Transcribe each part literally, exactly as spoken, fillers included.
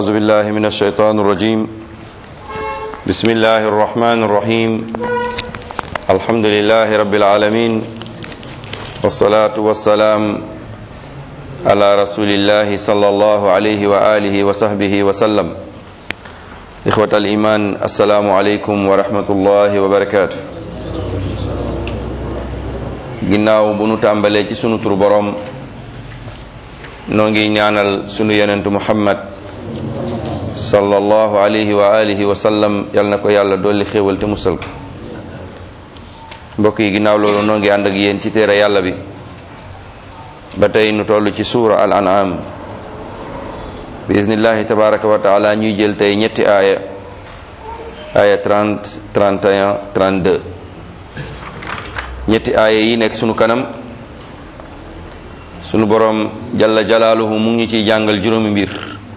أعوذ بالله من الشيطان الرجيم بسم الله الرحمن الرحيم الحمد لله رب العالمين والصلاة والسلام على رسول الله صلى الله عليه وآله وصحبه وسلم إخوة الإيمان السلام عليكم ورحمة الله وبركاته ginnaaw bu nu tàmbalee ci sunu tur borom noo ngi ñaanal sunu yonentu Muhammad sallallahu alayhi wa alihi wa sallam yal na ko yàlla dolli xéewal te musal ko mbokk yi ginnaaw loolu noo ngi ànd ak yéen ci téere yàlla bi ba tey nu toll ci suura al an'am bi iznillahi tabaraka wa taala ñuy jël tey ñetti aaya aaya trente trente et un trente-deux ñetti aaya yi nekk sunu kanam sunu boroom jalla jalaaluhu mu ngi ciy jàngal juróomi mbir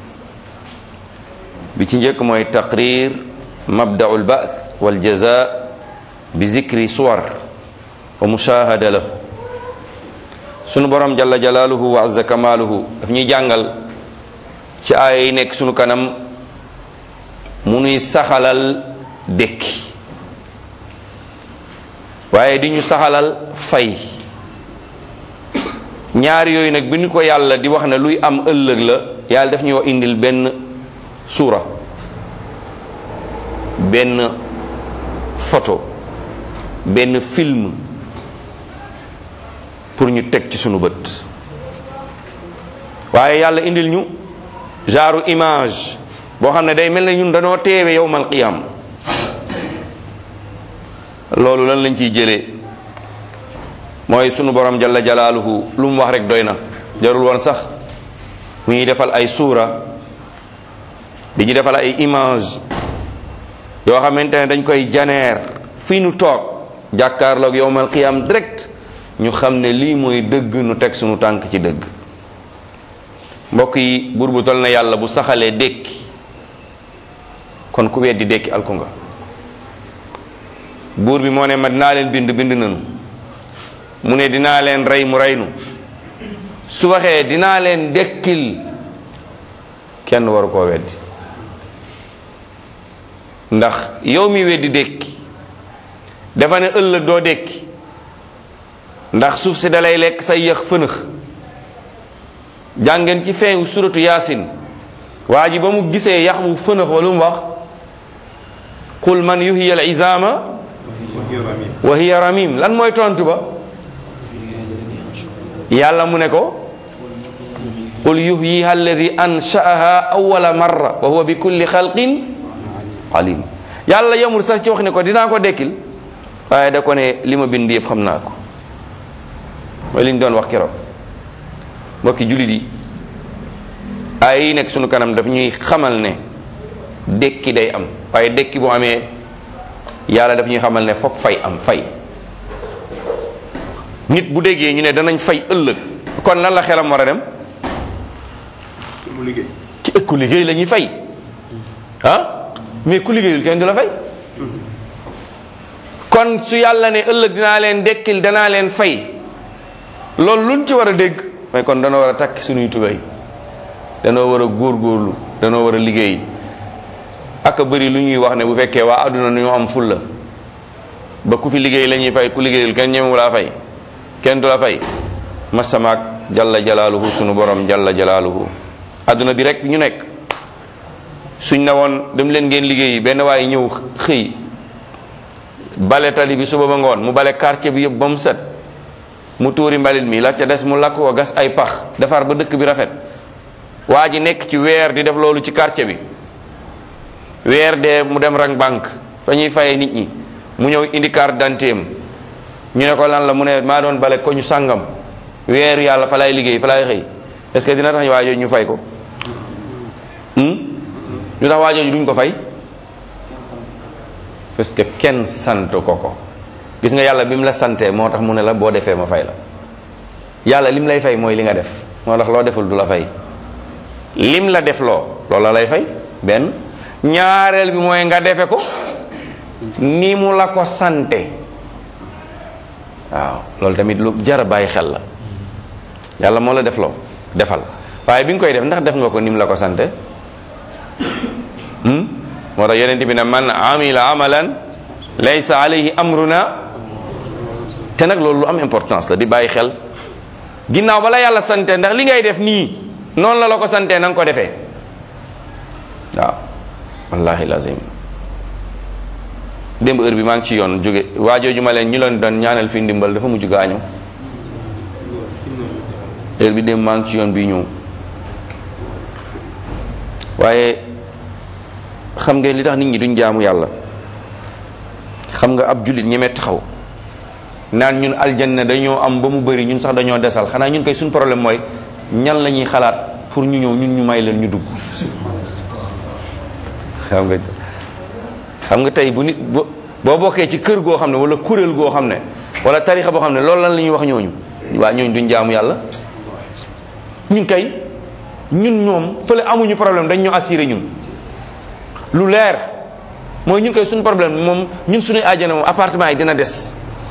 bi ci njëkk mooy taqrir mabda'u al-ba'th wal jazaa bi zikri suwar wa mushahada lahu sunu boroom jalla jalaaluhu wa azza kamaaluhu daf ñuy jàngal ci aaya yi nekk sunu kanam mu nuy saxalal dékki waaye di ñu saxalal fay ñaar yooyu nag bi ñu ko yàlla di wax ne luy am ëllëg la yàlla daf ñoo indil benn suura benn photo benn film pour ñu teg ci sunu bët waaye yàlla indil ñu genre image boo xam ne day mel ne ñun dañoo teewe yawmal qiyaam loolu lan lañ ciy jëlee mooy sunu borom jalla jalaaluhu lu mu wax rek doy na jarul woon sax mu ñuy defal ay suura di ñu defal ay image yoo xamante ne dañ koy janeer fii nu toog jàkkaarloog yawmal qiyaam direct ñu xam ne lii mooy dëgg nu teg sunu tànk ci dëgg mbokk yi buur bu tol na yàlla bu saxalee dékki kon ku weddi dékki alku nga buur bi moo ne ma dinaa leen bind bind nanu mu ne dinaa leen rey mu reynu su waxee dinaa leen dekkil kenn waru koo weddi ndax yow mi weddi dékki dafa ne ëllëg doo dékki ndax suuf si dalay lekk say yëx fënëx jàngeen ci feewu suratu yaasin waa ji ba mu gisee yax mu fënëx wa lu mu wax qul man yuhyi al izama wa hiya ramim lan mooy tontu ba yàlla mu ne ko qul yuhyiha alladi ansha'aha awwala marra wa huwa bi kulli xalqin alim yàlla yemul sax ci wax ne ko dinaa ko dekkil waaye da ko ne li ma bind yëpp xam naa ko mooy li ñu doon wax keroog mbokki jullit yi ay yi nekk sunu kanam daf ñuy xamal ne dekki day am waaye dekki bu amee yàlla daf ñuy xamal ne fokk fay am fay nit bu déggee ñu ne danañ fay ëllëg kon lan la xelam war a dem ci ëkku liggéey la ñuy fay ah mais ku liggéeyul kenn du la fay kon su yàlla ne ëllëg dinaa leen dekkil danaa leen fay loolu luñ ci war a dégg mais kon danoo war a takk suñuy tubéy danoo war a góorgóorlu danoo war a liggéey ak a bëri lu ñuy wax ne bu fekkee waa adduna nu ñu am fulla ba ku fi liggéey la ñuy fay ku liggéeyul kenn ñemewu laa fay kenn du la fay masamaak jalla jalaaluhu sunu borom jalla jalaaluhu adduna bi rek ñu nekk suñ na woon dem leen ngeen liggéey benn waaye ñëw xëy bale tali bi suba ba ngoon mu bale quartier bi yëpp ba mu set mu tuuri mbalit mi la ca des mu lakk ko gas ay pax defar ba dëkk bi rafet waa ji nekk ci weer di def loolu ci quartier bi weer dee mu dem rang banque fa ñuy fayee nit ñi mu ñëw indi carte d'identité am ñu ne ko lan la mu ne maa doon bale ko ñu sàngam weer yàlla fa lay liggéey fa lay xëy est-ce que dina tax waajooju ñu fay ko ñu tax waajooju duñ ko fay parce que kenn sant ko ko gis nga yàlla bi mu la santee moo tax mu ne la boo defee ma fay la yàlla lim lay fay mooy li nga def moo tax loo deful du la fay lim la def loo loolu la lay fay benn ñaareel bi mooy nga defe ko ni mu la ko sante waaw loolu tamit lu jar a bàyyi xel la yàlla moo la def loo defal waaye bi nga koy def ndax def nga ko ni mu la ko sante moo tax yonent bi ne man amila amalan laysa alayhi amruna. te nag loolu lu am importance la di bàyyi xel ginnaaw bala yàlla sante ndax li ngay def nii noonu la la ko sante na nga ko defee waaw wallahi lazim. démb heure bi maa ngi ci yoon jóge waajooju ma leen ñu leen doon ñaanal fi ndimbal dafa mujj gaañu. heure bi démb maa ngi ci yoon bi ñëw waaye xam nga li tax nit ñi duñ jaamu yàlla xam nga ab jullit ñeme taxaw naan ñun aljanna dañoo am ba mu bëri ñun sax dañoo desal xanaa ñun koy suñ problème mooy ñan la ñuy xalaat pour ñu ñëw ñun ñu may leen ñu dugg. xam nga xam nga tey bu nit boo bokkee ci kër goo xam ne wala kuréel goo xam ne wala tarixa boo xam ne loolu lan la ñuy wax ñooñu waa ñooñu duñ jaamu yàlla. ñun kay ñun ñoom fële amuñu problème dañ ñu assuré ñun lu leer mooy ñun kay suñu problème moom ñun suñuy àjjana moom appartement yi dina des.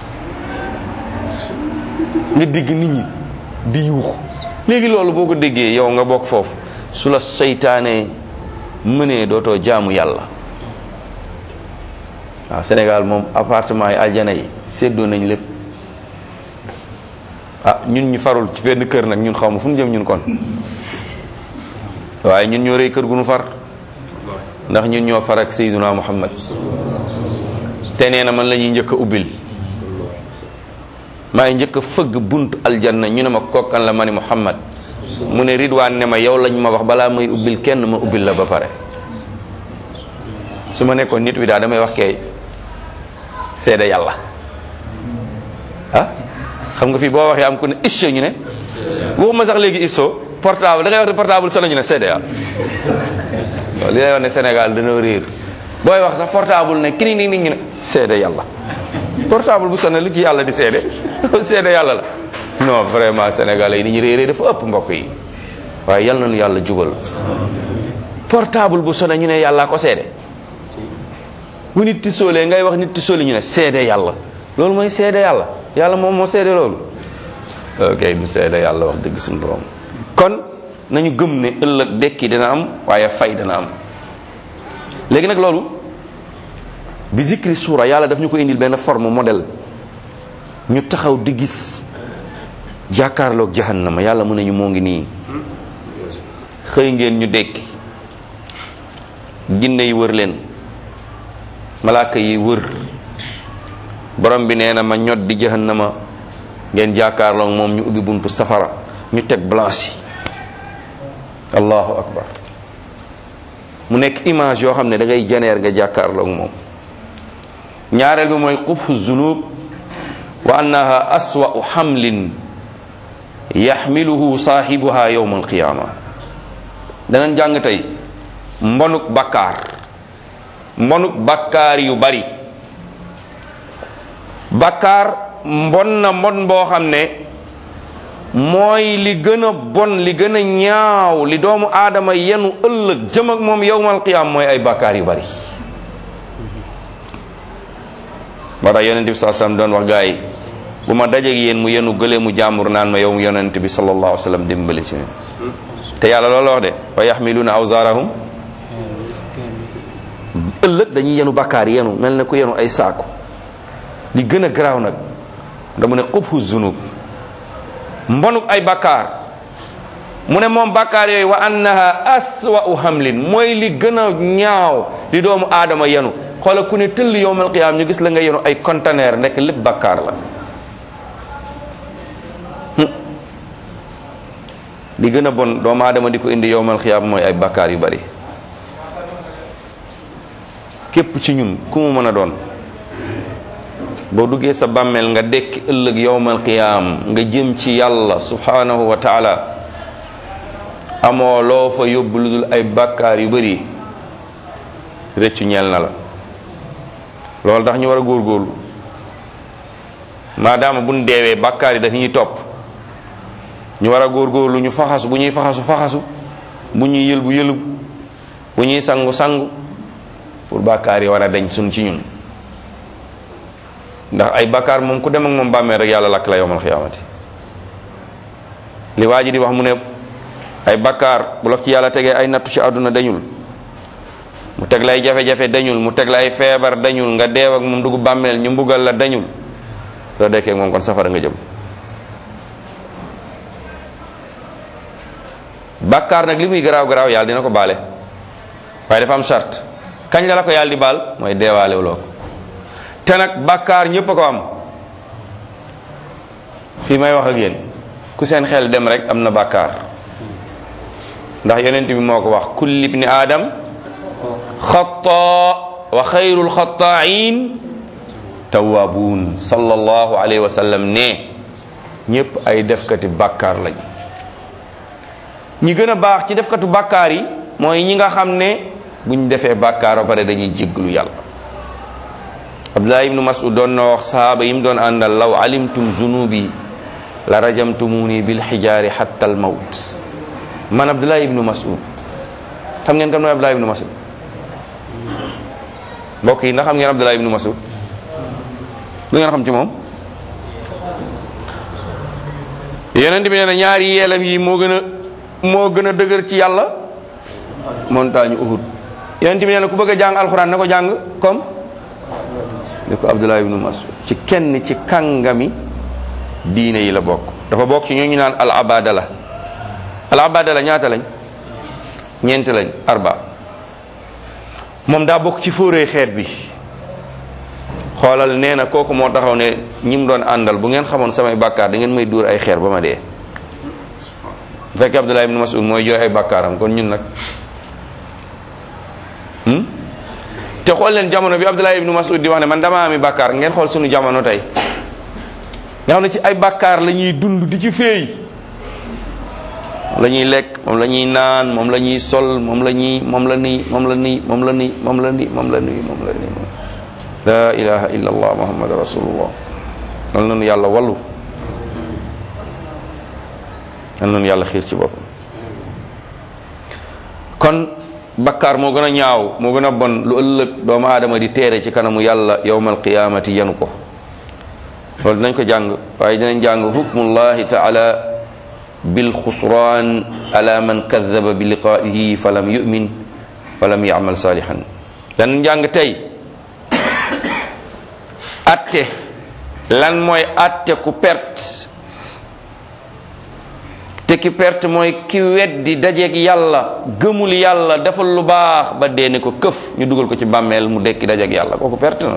nga dégg nit ñi di yuuxu léegi loolu boo ko déggee yow nga bokk foofu su la seytaane mënee dootoo jaamu yàlla. waaw Sénégal moom appartement yi aljana yi séddoo nañ lépp ah ñun ñu farul ci benn kër nag ñun xaw ma fu ñu jëm ñun kon waaye ñun ñoo rëy kër gu nu far ndax ñun ñoo far ak Seydina Muhammad te nee na man la ñuy njëkk a ubbil maa ngi njëkk a fëgg buntu aljanna ñu ne ma kokkan la ma ni Muhammad mu ne Ridwaan ne ma yow lañ ma wax balaa may ubbil kenn ma ubbil la ba pare su ma nekkoon nit wi daal damay wax kay seede yàlla ah xam nga fii boo waxee am ku ne isso ñu ne waxuma sax léegi isso portable da ngay wax ne portable solo ñu ne seede yàlla li lay wax ne Sénégal dana réer booy wax sax portable ne kii nii nii ñu ne seede yàlla portable bu sonné li ci yàlla di seede seede yàlla la non vraiment sénégalais yi ni ñu réeree dafa ëpp mbokk yi waaye yal nañu yàlla jubal portable bu sonné ñu ne yàllaa ko seede bu nit ti soolee ngay wax nit ti sooli ñu ne seede yàlla loolu mooy seede yàlla yàlla moom moo seede loolu ok du seede yàlla wax dëgg suñu borom kon nañu gëm ne ëllëg dekki dina am waaye fay dina am léegi nag loolu bi zikri suura yàlla daf ñu ko indil benn forme modèle ñu taxaw di gis jàkkaarloog jahannama yàlla mu ne ñu moo ngi nii xëy ngeen ñu dekki jinne yi wër leen malaaka yi wër borom bi nee na ma ñot di jahannama ngeen jàkkaarloog moom ñu ubbi buntu safara ñu teg blanche yi allahu akbar mu nekk image yoo xam ne da ngay janeer nga jàkkaarloog moom ñaareel bi mooy qubhu zunub wa annaha aswa'u hamlin yaxmiluhu saahibuha yawma alqiyama danañ jàng tey mbonuk bakkaar mbonuk bakkaar yu bari bakkaar mbon na mbon boo xam ne mooy li gën a bon li gën a ñaaw li doomu aadama yenu ëllëg jëm ak moom yawmal qiyaam mooy ay bakkaar yu bari moo tax yonent bi sallallahu alayhi wasallam doon wax gaa yi bu ma dajeeg yéen mu yenu gëlee mu jàmbur naan ma yow yonent bi sallallahu alayhi wasallam dimbali ci te yàlla loolu wax de wa yaxmiluuna awzaarahum ëllëg dañuy yenu bakkaar yenu mel na ku yenu ay saaku li gën a garaaw nag dama ne qubhu zunub mbonuk ay bakkaar mu ne moom bakkaar yooyu wa annaha aswa'u hamlin mooy li gën a ñaaw li doomu aadama yenu xoola ku ne tëll yowmal qiyaam ñu gis la nga yenu ay conteneur nekk lépp bakkaar la li gën a bon doomu aadama di ko indi yowmal qiyaam mooy ay bakkaar yu bari képp ci ñun ku mu mën a doon boo duggee sa bàmmeel nga dekk ëllëg yowmal qiyaam nga jëm ci yàlla subhanahu wa taala amoo loo fa yóbbu lu dul ay bakkaar yu bari rëccu ñeel na la loolu tax ñu war a góorgóorlu maadaama buñ deewee bakkaar yi daf ñuy topp ñu war a góorgóorlu ñu faxasu bu ñuy faxasu faxasu bu ñuy yëlbu yëlbu bu ñuy sangu sangu pour bakkaar yi war a dañ suñ ci ñun ndax ay bakkaar moom ku dem ak moom bàmmeel rek yàlla lakk la yowmal xiyaamati li waa ji di wax mu ne ay bakkaar bu la ci yàlla tegee ay nattu ci àdduna dañul mu teg lay jafe-jafe dañul, mu teg lay feebar dañul, nga deew ak moom dugg bàmmeel ñu mbugal la dañul, soo dekkee ak moom kon safara nga jëm. bàkkaar nag li muy garaaw garaaw yàlla dina ko baale, waaye dafa am charte. kañ la la ko yàlla di baal mooy deewaale loo ko. te nag bàkkaar ñëpp a ko am. fii may wax ak yéen ku seen xel dem rek am na bàkkaar, ndax yonent bi moo ko wax kulli ibni aadam xataa wa xayrul xataain tawaabuun. sallallahu alayhi wa sallam ne ñëpp ay defkati bàkkaar lañ. ñi gën a baax ci defkatu bàkkaar yi mooy ñi nga xam ne buñ defee bàkkaar ba pare dañuy jéggalu yàlla. Abdullah ibnu Mas'ud doon na wax sahaaba yi mu doon àndal law alimtum zunubi la rajamtumuni bil xijaari hatta al mawt. man Abdullah ibnu Mas'ud, xam ngeen kan mooy Abdullah ibnu Mas'ud? mbokk yi ndax xam ngeen Abdullah ibnu Mas'ud? lu ngeen xam ci moom? Yonent bi nee na ñaari yeelam yi moo gën a moo gën a dëgër ci yàlla montagne Uhud. Yonent bi nee na ku bëgg a jàng alxuraan na ko jàng comme ni ko Abdullah ibnu Mas'ud. ci kenn ci kàngami diine yi la bokk. dafa bokk ci ñoo ñu naan al abadala. al abadala ñaata lañ? ñeent lañ, arba. moom daa bokk ci fóoree xeet bi. xoolal nee na kooku moo taxaw ne ñi mu doon àndal bu ngeen xamoon samay bàkkaar da ngeen may dóor ay xeer ba ma dee. bu fekkee Abdullah ibn Mas'ud mooy jooy ay bàkkaaram kon ñun nag te xool leen jamono bi Abdullah ibn Mas'ud di wax ne man dama ami bàkkaar, ngeen xool suñu jamono tey nga xam ne ci ay bàkkaar la ñuy dund di ci féey. moom la ñuy lekk, moom la ñuy naan, moom la ñuy sol, moom la ñuy moom la nii moom la nii moom la nii moom la nii moom la nii moom la nii moom la ilaha illa allah muhammad rasulullah. yal nañu yàlla wallu, yal nañu yàlla xiir ci boppam. kon bakkaar moo gën a ñaaw, moo gën a bon lu ëllëg doomu aadama di teere ci kanamu yàlla yawmal qiyaamati yanu ko. loolu dinañ ko jàng, waaye dinañ jàng hukmullahi taala bil xusraan ala man kadaba bi liqaa'ihi fa lam yu'min wa lam ya'mal saalihan. danañ jàng tey atte lan mooy atte ku perte, te ki perte mooy ki weddi dajeeg yàlla, gëmul yàlla, defal lu baax ba dee ne ko këf ñu dugal ko ci bàmmeel mu dekki dajeeg yàlla, kooku perte na.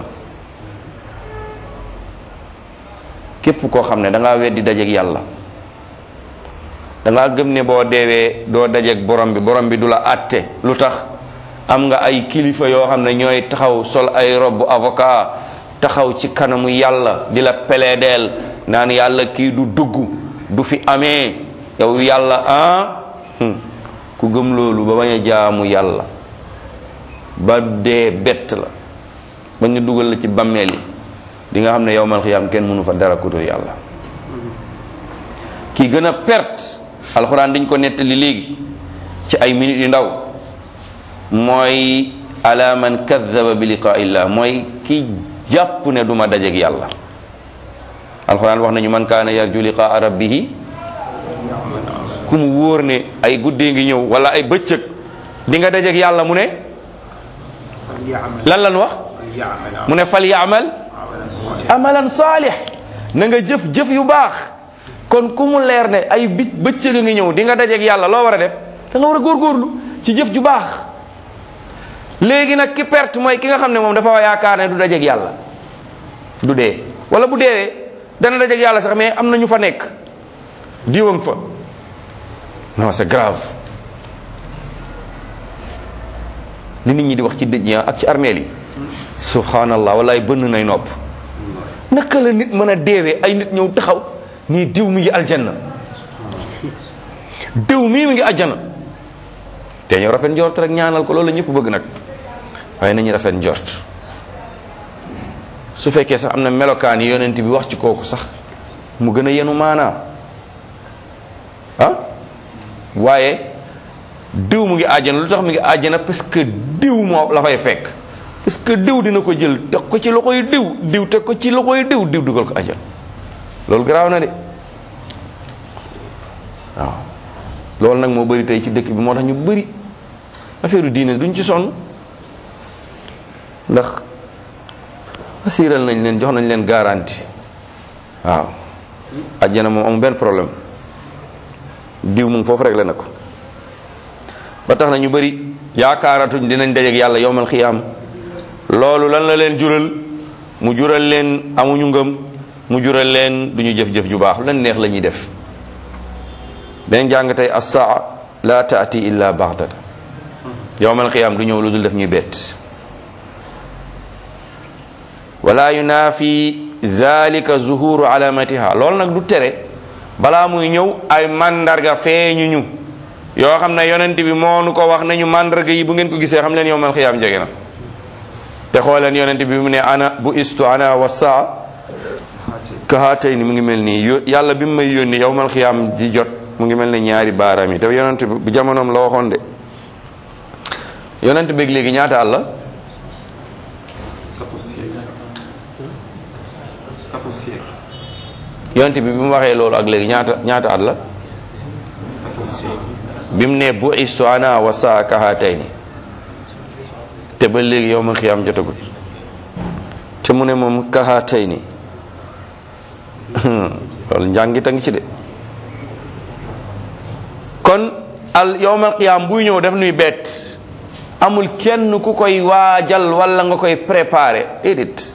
képp koo xam ne da ngaa weddi dajeeg yàlla, da ngaa gëm ne boo deewee doo dajeeg borom bi, borom bi du la atte. lu tax? am nga ay kilifa yoo xam ne ñooy taxaw sol ay robu avocat taxaw ci kanamu yàlla di la peledeel naan yàlla kii du dugg du fi amee. yow yàlla ah ku gëm loolu ba bañ a jaamu yàlla ba dee bett la ba ñu dugal la ci bàmmeel yi, di nga xam ne yawmal xiyaam kenn mënu fa dara kutul yàlla. ki gën a perte, alxuraan diñ ko nettali léegi ci ay minutes yu ndaw, mooy ala man kadaba bi liqaa'illah, mooy ki jàpp ne duma dajeek yàlla. alxuraan wax nañu man kaana yarju liqaa rabbihi, ku mu wóor ne ay guddee ngi ñëw wala ay bëccëg di nga dajeek yàlla, mu ne lan lan wax mu ne fal yaamal amalan saalih, na nga jëf jëf yu baax. kon ku mu leer ne ay bi bëccëg ngi ñëw di nga dajeek yàlla, loo war a def? da nga war a góorgóorlu ci jëf ju baax. léegi nag ki perte mooy ki nga xam ne moom dafa yaakaar ne du dajeek yàlla, du dee, wala bu deewee dana dajeek yàlla sax mais am na ñu fa nekk, diwam fa. non c'est grave li nit ñi di wax ci dëj ya ak ci armeel yi, subhanallah, wallaay bënn nay nopp. naka la nit mën a deewee ay nit ñëw taxaw nii diw mi ngi aljanna, diw mii mi ngi aljanna, te ñu rafet njort rek ñaanal ko, loolu la ñëpp bëgg nag, waaye nañu rafet njort. su fekkee sax am na melokaan yi yonent bi wax ci kooku sax mu gën a yenu maanaa ah, waaye diw mu ngi àjjana, lu tax mu ngi àjjana? parce que diw moo la fay fekk, parce que diw dina ko jël teg ko ci loxoy diw, diw teg ko ci loxoy diw, diw dugal ko àjjana. loolu garaaw na de waaw. loolu nag moo bëri tey ci dëkk bi, moo tax ñu bëri affaire diine duñ ci sonn. ndax asiiral nañ leen, jox nañ leen garantie. waaw àjjana moom amul benn problème, diw mu ngi foofu réglé na ko. ba tax na ñu bari yaakaaratuñ dinañ dajeek yàlla yowmal xiyaam. loolu lan la leen jural? mu jural leen amuñu ngëm, mu jural leen duñu jëf-jëf ju baax, lan neex la ñuy def. benn jàng tey as-saa la taati illa baxdata, yowmal xiyaam du ñëw lu dul def ñuy bett. wala yunaafi zalika zuhuru alamatiha, loolu nag du tere balaa muy ñëw ay mandarga feeñu ñu yoo xam ne yonent bi moo nu ko wax nañu mandarga yi bu ngeen ko gisee xam leen yowmal xiyaam jege na. te xooleen yonent bi mu ne ana bu istu ana wa saa ka haatayni, mu ngi mel nii yàlla bi mu may yónni yowmal xiyaam di jot mu ngi mel ne ñaari baaraam yi. te yonent bi bu jamonoom la waxoon de. yonent beeg léegi ñaata at la? yonent bi bi mu waxee loolu ak léegi ñaata ñaata at la? bi mu ne bu istu ana wa saa ka haatayni, te ba léegi yow ma xiyaam jotagut. te mu ne moom ka haatayni loolu njàngit a ngi ci de. kon al yowmal qiyaam buy ñëw def nuy bett, amul kenn ku koy waajal wala nga koy préparer edit.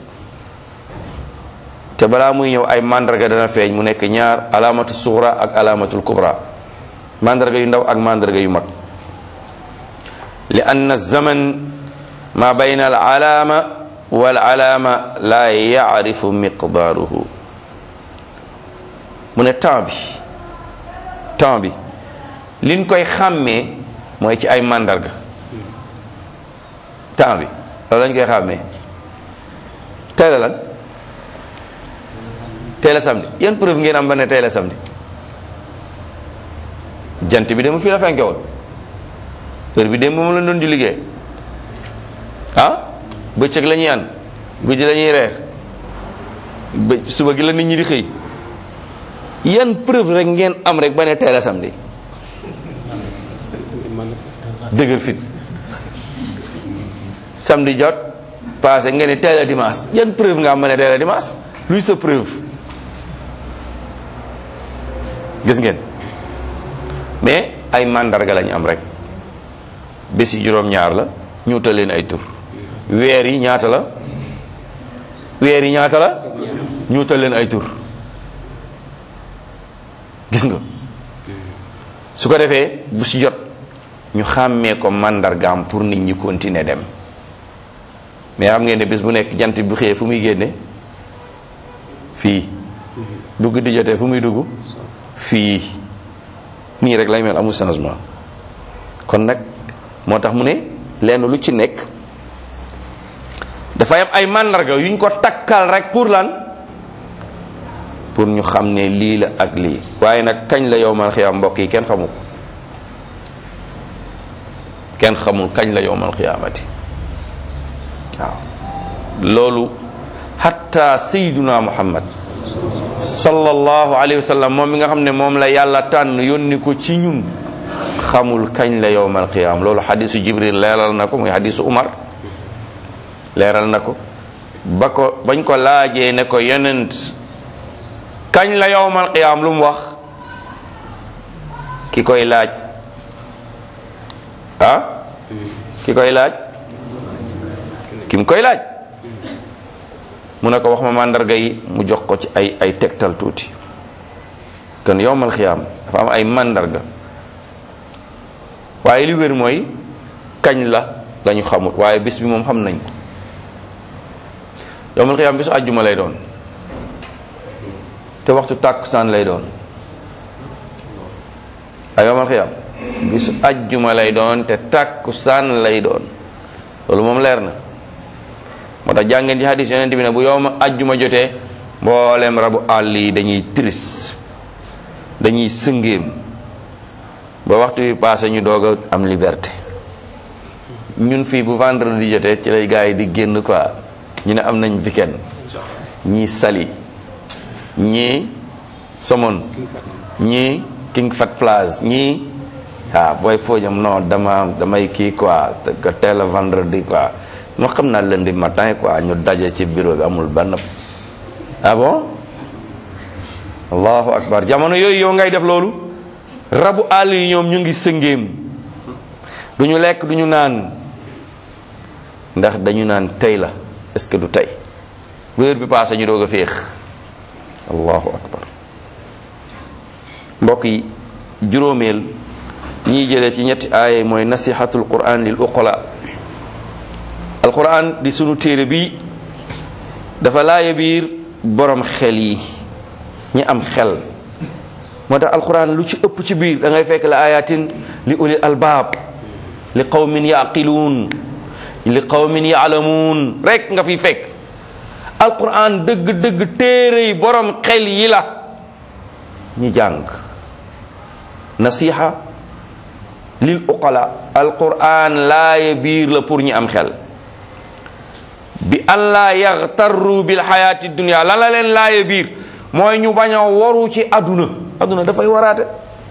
te balaa muy ñëw ay mandarga dana feeñ, mu nekk ñaar, alaamatu sughra ak alaamatul kubra, mandarga yu ndaw ak mandarga yu mag. li anna zaman ma bayna al alaama wal alaama la yaarifu miqdaaruhu. mu ne temps bi temps bi liñ koy xàmmee mooy ci ay mandarga. temps bi loolu lañ koy xàmmee. tey la lan? tey la samedi. yan preuve ngeen am ba ne tey la samedi? jant bi dem fii la fenke woon, heure bi dem moom la doon di liggéey. ah bëccëg la ñuy an, guddi la ñuy reer, ba suba gi la nit ñi di xëy. yan preuve rek ngeen am rek ba ne tey la samedi? dëgër fit. samedi jot passé nga ne tey la dimanche. yan preuve nga am ba ne tey la dimanche? luy sa preuve? gis ngeen, mais ay mandarga lañu am rek. bés yi juróom-ñaar la, ñu wutal leen ay tur. weer yi ñaata la? weer yi ñaata la? ñu wutal leen ay tur. gis nga, su ko defee bu si jot ñu xàmmee ko mandargaam pour nit ñi continuer dem. mais xam ngeen ne bés bu nekk jant bu xëyee fu muy génne? fii. bu guddi jotee fu muy dugg? fii. nii rek lay mel, amul changement. kon nag moo tax mu ne lenn lu ci nekk dafay am ay mandarga yuñ ko takkal rek pour lan? pour ñu xam ne lii la ak lii. waaye nag kañ la yowmal xiyaam mbokk yi kenn xamul. kenn xamul kañ la yowmal xiyaamati. waaw loolu hatta sayyiduna muhammad sallallahu alayhi wa sallam moom mi nga xam ne moom la yàlla tànn yónni ko ci ñun, xamul kañ la yowmal qiyaam. loolu xadisu jibril leeral na ko, muy xadisu umar leeral na ko. ba ko bañ ko laajee ne ko yonent kañ la yowmal qiyaam lu mu wax? ki koy laaj ah ki koy laaj ki mu koy laaj mu ne ko wax ma mandarga yi, mu jox ko ci ay ay tegtal tuuti. kon yowmal xiyaam dafa am ay mandarga, waaye li wér mooy kañ la lañu xamul, waaye bis bi moom xam nañ ko. yowmal xiyaam bisu àjjuma lay doon, te waxtu tàkkusaan lay doon. ay yowmal xiyaam bisu àjjuma lay doon te tàkkusaan lay doon. loolu moom leer na. moo tax jàngeen ci hadis yonent bi ne bu yowma àjjuma jotee mboolem rabu àll yi dañuy tiris, dañuy sëngéem ba waxtu bi passé ñu doog a am liberté. ñun fii bu vendredi jotee ci lay gars yi di génn quoi, ñu ne am nañ weekend. ñii Saly, ñii Somone, ñii King Fahd Palace, ñii ah booy foojam non dama damay kii quoi que teel a vendredi quoi moo xam naa lundi matin quoi ñu daje ci bureau bi amul benn. ah bon allahu akbar jamono yooyu yow ngay def loolu rabu àll yi ñoom ñu ngi sëngéem du ñu lekk du ñu naan ndax dañu naan tey la est-ce que du tey heure bi passé ñu doog a féex allahu akbar. mbokk yi juróomeel ñiy jëlee ci ñetti aaya mooy nasihatul quran lil uqala. alquran di sunu téere bi dafa laaya biir borom xel yi ñi am xel moo tax alquran lu ci ëpp ci biir da ngay fekk la ayatin li ulil albaab li qawmin yaqiluun li qawmin yaalamuun rek nga fi fekk. alquran dëgg-dëgg téere yi borom xel yi la ñi jàng. nasiha lil uqala alquran laaya biir la pour ñi am xel bi an laa yaxtarru bil xayaati dunia lan la leen laaya biir mooy ñu bañ a waru ci aduna. aduna dafay waraate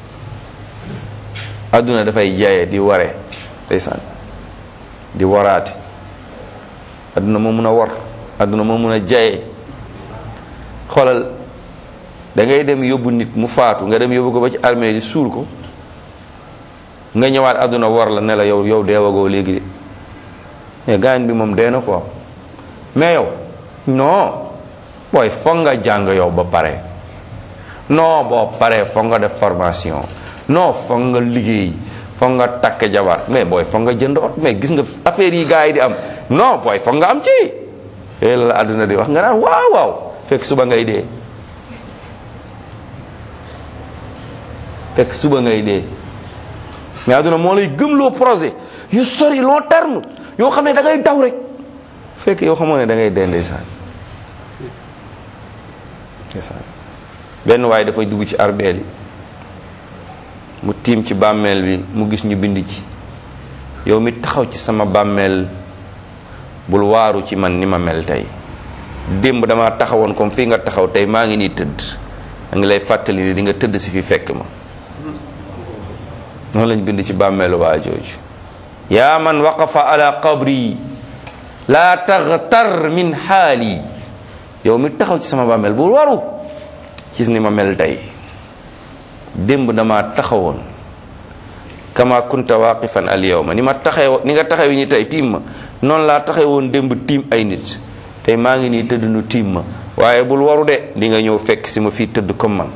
aduna dafay jaye di ware ndeysaan di waraate aduna moo mun a war aduna moo mun a jaye. xoolal da ngay dem yóbbu nit mu faatu nga dem yóbbu ko ba ci armée di suul ko nga ñëwaat aduna war la ne la yow yow deewagoo léegi de mais gaañ bi moom dee na quoi mais yow non booy foog nga jàng yow ba pare non boo paree foog nga def formation non foog nga liggéey foog nga takk jabar mais booy foog nga jënd ot mais gis nga affaire yi gars yi di am non booy foog nga am ci yéen la aduna di wax nga naan waaw waaw fekk suba ngay dee fekk suba ngay dee. mais aduna moo lay gëmloo projet yu sori long terme yoo xam ne da ngay daw rek fekk yoo xamoo ne da ngay dee ndeysaan ndeysaan. benn waaye dafay dugg ci arbeel yi mu tiim ci bàmmeel bi mu gis ñu bind ci yow mi taxaw ci sama bàmmeel bul waaru ci man ni ma mel tey démb dama taxawoon comme fii nga taxaw tey maa ngi nii tëdd a ngi lay fàttali ni di nga tëdd si fi fekk ma. noonu lañ bind ci bàmmeelu waa jooju yaa man waqafa ala qabri laa taghtar min xaali yow mi taxaw ci sama bàmmeel bul waru ci ni ma mel tey démb dama taxawoon kama kunta waqifan al yawma ni ma taxaw ni nga taxaw ni tey tiim ma noonu laa taxawoon démb tiim ay nit tey maa ngi nii tëdd nu tiim ma waaye bul waru de di nga ñëw fekk si ma fii tëdd comme man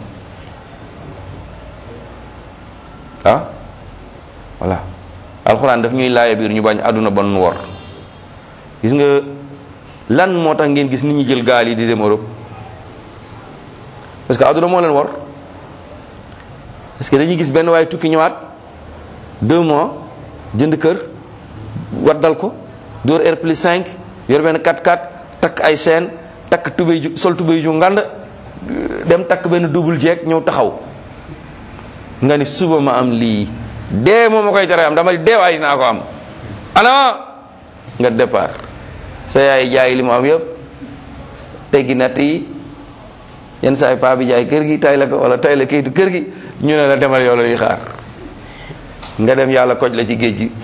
ah voilà. alxuraan daf ñuy laaya biir ñu bañ àdduna ba nu war. gis nga lan moo tax ngeen gis nit ñi jël gaal yi di dem Europe parce que àdduna moo leen war parce que dañuy gis benn waaye tukki ñëwaat deux mois jënd kër waddal ko dóor R plus cinq yor benn quatre quatre takk ay chaîne takk tubéy ju sol tubéy ju ngand dem takk benn double jeeg ñëw taxaw nga ni suba ma am lii dee moom ma koy tere am dama deewaay dinaa ko am ana nga départ sa yaay jaay li mu am yëpp teggi natt yi yenn saa yi paa bi jaay kër gi tay la ko wala tay la kayitu kër gi ñu ne la demal yow la ñuy xaar nga dem yàlla koj la ci géej gi.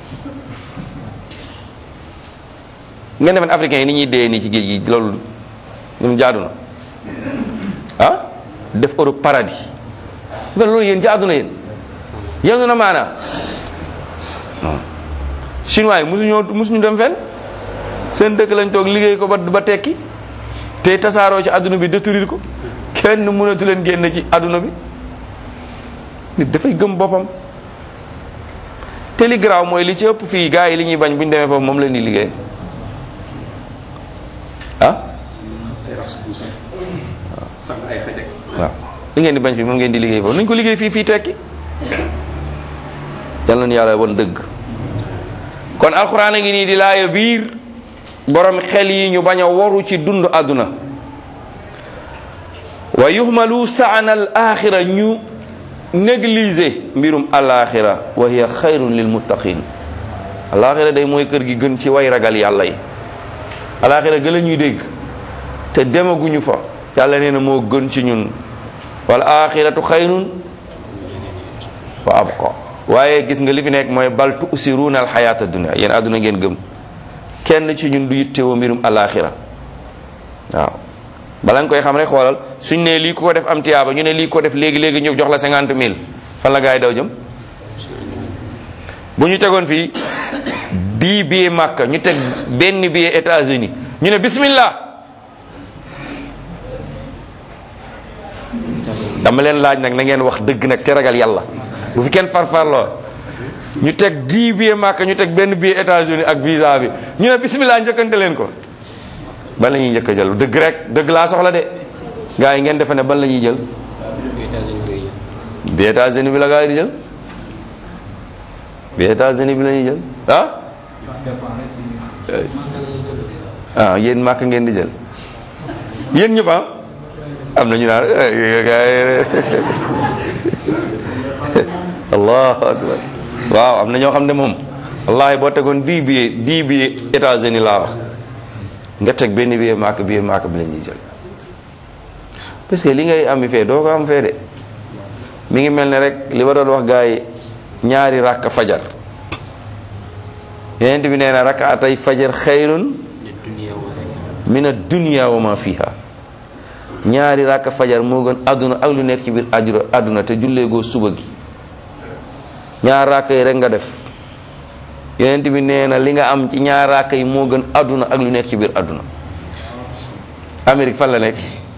ngeen defen africain yi ni ñuy dee nii ci géej gi loolu ñun jaadu na ah def Europe paradis nga loolu yéen jaadu na yéen yéen na maanaam chinois yi musuñoo musuñu dem fenn seen dëkk lañ toog liggéey ko ba ba tekki te tasaaroo ci adduna bi détruire ko kenn mënatu leen génn ci adduna bi nit dafay gëm boppam te li garaaw mooy li ci ëpp fii gars yi li ñuy bañ bu ñu demee foofu moom la ñuy liggéey ah waaw li ngeen di bañ fii moom ngeen di liggéey foofu nañ ko liggéey fii fii tekki yàlla na yàlla won dëgg. kon alxuraan a ngi nii di laaya biir borom xel yi ñu bañ a waru ci dund àdduna wa yuhmalu saana al axira ñu négliger mbirum alaxira wa hiya xayrun lil muttaqin alaxira day mooy kër gi gën ci way ragal yàlla yi alaxira gën la ñuy dégg te demaguñu fa yàlla nee na moo gën ci ñun wal axiratu xayrun wa abqa waaye gis nga li fi nekk mooy bal tu'siruuna al xayaata dunya yéen àdduna ngeen gëm. kenn ci ñun du yittewoo mbirum alaxira waaw bala nga koy xam rek xoolal suñ ne lii ku ko def am tiyaaba ñu ne lii ko def léegi léegi ñëw jox la cinquante mille fan la gaa yi daw jëm. bu ñu tegoon fii dix billets Makka ñu teg benn billet États-Unis ñu ne bismillah dama leen laaj nag na ngeen wax dëgg nag te ragal yàlla bu fi kenn farfarloo ñu teg dix billets Makka ñu teg benn billet États-Unis ak visa bi ñu ne bismillah njëkkante leen ko ban la ñuy njëkk a jël dëgg rek dëgg laa soxla de gaa yi ngeen defe ne ban la ñuy jël bi États-Unis bi la gaa yi di jël bi États-Unis bi la ñuy jël ah ah yéen Makka ngeen di jël yéen ñëpp ah am na ñu naan allahu akbar waaw am na ñoo xam ne moom wallahi boo tegoon dix billets dix billets États-Unis laa wax nga teg benn billet Makka billet Makka bi la ñuy jël parce que li ngay am fee doo ko am fee de mi ngi mel ne rek li ma doon wax gaa yi ñaari rakk fajar yeneen bi nee na rakaatay fajar xayrun min ad-dunya wa ma fiha ñaari rakk fajar moo gën àdduna ak lu nekk ci biir ajura àdduna te julleegoo suba gi ñaar rakk yi rek nga def yeneen bi nee na li nga am ci ñaar rakk yi moo gën àdduna ak lu nekk ci biir àdduna. Amérique fan la nekk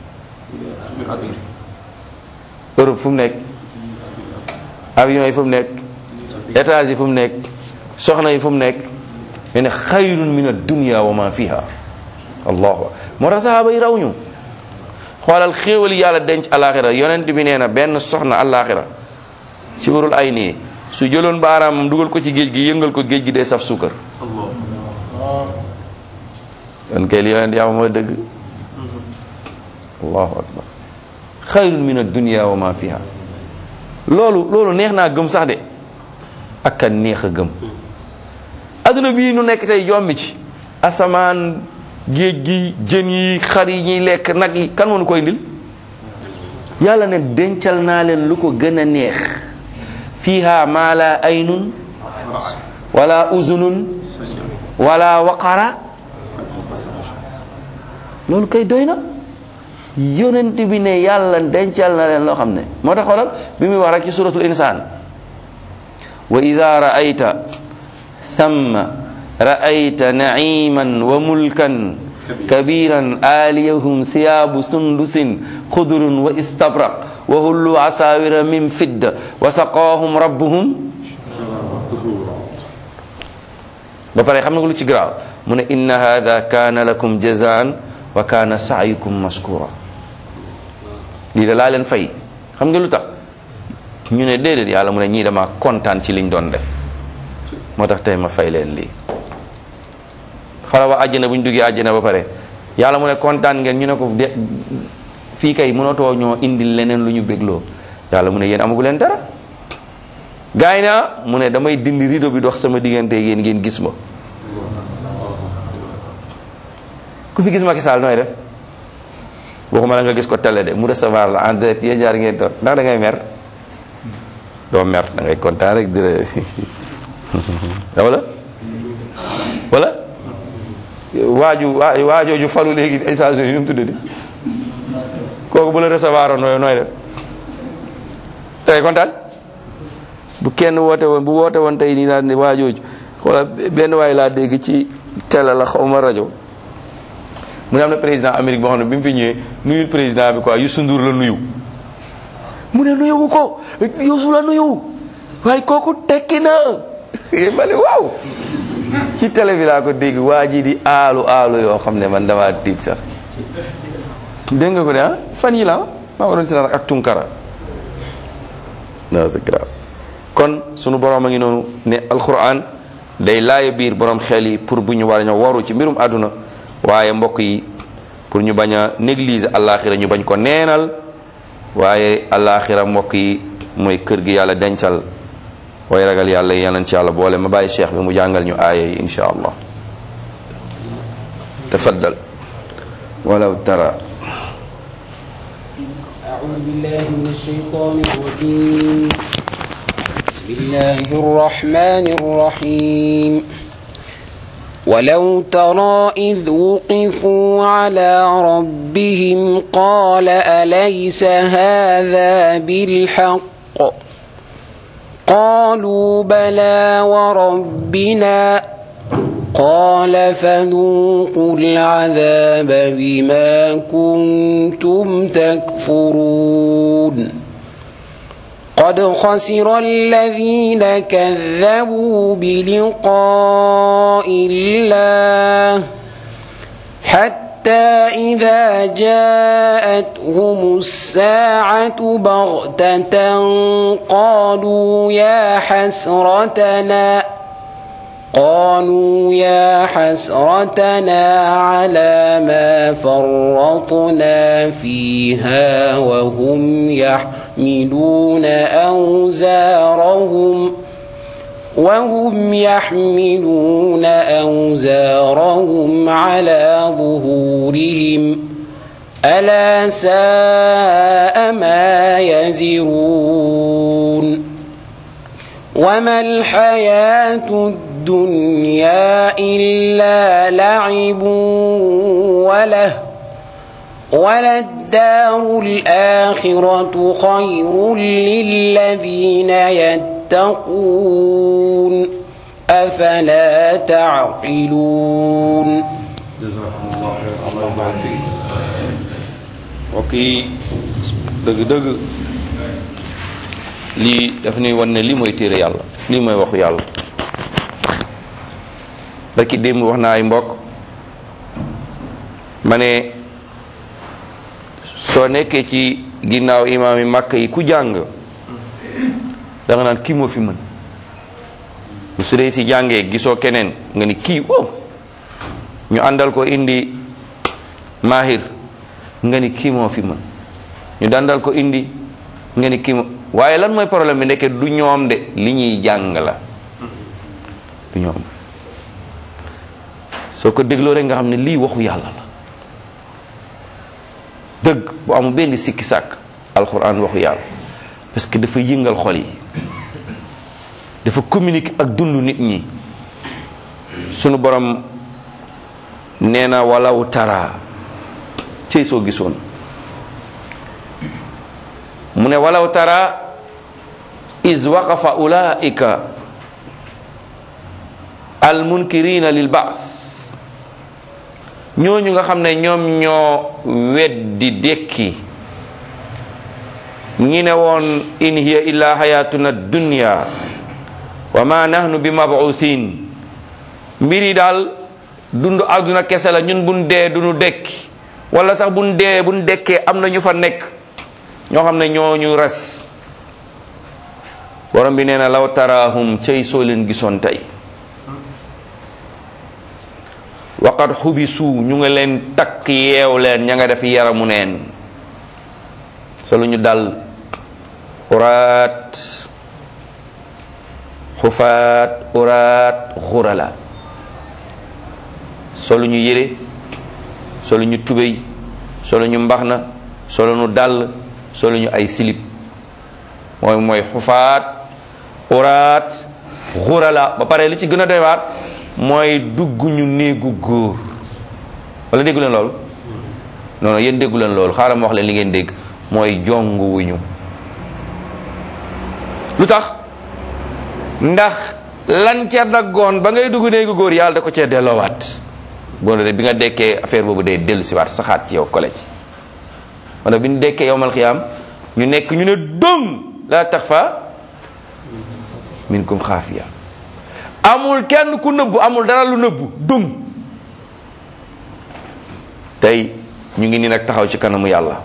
Europe fu mu nekk avion yi fu mu nekk étage yi fu mu nekk soxna yi fu mu nekk ñu ne xayrun min ad-dunya wa ma fiha allahu moo tax sahaaba yi raw ñu xoolal xéewal yàlla denc alaxira yonent bi nee na benn soxna alaxira ci warul ay nii su jëloon baaraamam dugal ko ci géej gi yëngal ko géej gi dee saf suukar kon kay li yonent yàlla mooy dëgg allahu akbar xayrun min ad-dunya wa ma fiha loolu loolu neex naa gëm sax de ak a neex a gëm adduna bii nu nekk tey jommi ci asamaan géej gi jën yi xar yi ñuy lekk nag yi kan mënu koy indil yàlla ne dencal naa leen lu ko gën a neex fiha ma la aynun wala uzunun wala waqara loolu kay doy na yonent bi ne yàlla dencal na leen loo xam ne moo tax xoolal bi muy wax rek ci suratul insaan wa ida raayta thamma raayta naiman wa mulkan kabiran aliyahum siyaabu sundusin xudurun wa istabraq wa hullu asawira min fidda wa saqaahum rabbuhum ba pare xam nga lu ci garaaw mu ne inna hada kaana lakum jazaan wa kaana saayukum maskura lii da laa leen fay xam nga lu tax ñu ne déedéet yàlla mu ne ñii dama kontaan ci liñ doon def moo tax tey ma fay leen lii xala waa àjjana bu ñu duggee àjjana ba pare yàlla mu ne kontaan ngeen ñu ne ko de fii kay mënatoo ñoo indil leneen lu ñu bégloo yàlla mu ne yéen amagu leen dara gaay na mu ne damay dindi rido bi dox sama diggante yéen ngeen gis ma ku fi gis Macky Sall nooy def waxuma la nga gis ko télé de mu recevoir la en direct yéen ñaar ngeen toog ndax da ngay mer doo mer da ngay kontaan rek dire wala wala waaju waajooju falu léegi États-Unis nu mu tuddati kooku bu la recevoir nooy nooy def da ngay kontaan bu kenn woote woon bu woote woon tey nii naan ne waajooju xoolal benn waay laa dégg ci télé la xaw ma rajo mu ne am na président Amérique boo xam ne bi mu fi ñëwee nuyul président bi quoi Youssou Ndour la nuyu mu ne nuyu ko Youssou la nuyu waaye kooku tekki na ma ne waaw ci télé bi laa ko dégg waa ji di aalu aalu yoo xam ne man damaa tiit sax dégg nga ko de ah fan yi la maa waroon si naan ak Tunkara non c'est grave kon sunu borom a ngi noonu ne alquran day laaya biir borom xel yi pour bu ñu war a ñoo waru ci mbirum àdduna waaye mbokk yi pour ñu bañ a négliger alaxira ñu bañ ko neenal waaye alaxira mbokk yi mooy kër gi yàlla dencal way ragal yàlla yi yàlla ci yàlla boole ma bàyyi cheikh bi mu jàngal ñu aaya yi insha allah tafaddal walaw tara أعوذ بالله من الشيطان الرجيم بسم الله الرحمن الرحيم ولو ترى إذ وقفوا على ربهم قال أليس هذا بالحق قالوا بلى وربنا قال فذوقوا العذاب بما كنتم تكفرون قد خسر الذين كذبوا بلقاء الله حتى إذا جاءتهم الساعة بغتة قالوا يا حسرتنا قالوا يا حسرتنا على ما فرطنا فيها وهم يحملون أوزارهم وهم يحملون أوزارهم على ظهورهم ألا ساء ما يزرون وما الحياة الدنيا إلا لعب وله وللدار الآخرة خير للذين يتقون أفلا تعقلون وكي دغ دغ lii daf ñuy wan ne lii mooy téere yàlla lii mooy waxu yàlla barki démb wax naa ay mbokk ma ne soo nekkee ci ginnaaw imaam yi màkk yi ku jàng da nga naan kii moo fi mën su dee si jàngee gisoo keneen nga ni kii wow ñu àndal ko indi mahir nga ni kii moo fi mën ñu dandal ko indi nga ni kii moo waaye lan mooy problème bi nekkee du ñoom de li ñuy jàng la du ñoom soo ko dégloo rek nga xam ne lii waxu yàlla la dëgg bu amul benn sikki sàkk alxuraan waxu yàlla parce que dafa yëngal xol yi dafa communiquer ak dundu nit ñi sunu borom nee na walaw tara cey soo gisoon mu ne walaw tara iz waqafa ulaika almunkirina lil ba's ñooñu nga xam ne ñoom ñoo weddi dekki ñi ne woon in hiya illa hayatuna dunya wa ma nahnu bi mab'uthin mbir yi daal dundu àdduna kese la ñun buñ dee duñu dekki wala sax buñ dee buñ dekkee am na ñu fa nekk ñoo xam ne ñooñu res borom bi nee na law tarahum cey soo leen gisoon tey waqad xubisu ñu nga leen takk yeew leen ña nga def yaramu neen solu ñu dal uraat xufaat uraat xurala solu ñu yére solu ñu tubéy solu ñu mbaxna solu ñu dal solu ñu ay silib mooy mooy xufaat uraat xurala ba pare li ci gën a doy waar mooy dugg ñu néegu góor wala déggu leen loolu non non yéen déggu leen loolu xaaral ma wax leen li ngeen dégg mooy jongu wuñu lu tax ndax lan ca daggoon ba ngay dugg néegu góor yàlla da ko cee delloowaat bon de bi nga dekkee affaire boobu day dellu si waat saxaat ci yow kole ci wala bi ñu dekkee yowmal xiyaam ñu nekk ñu ne dong la taxfa minkum xaafiya amul kenn ku nëbbu amul dara lu nëbbu dum tey ñu ngi ni nag taxaw ci kanamu yàlla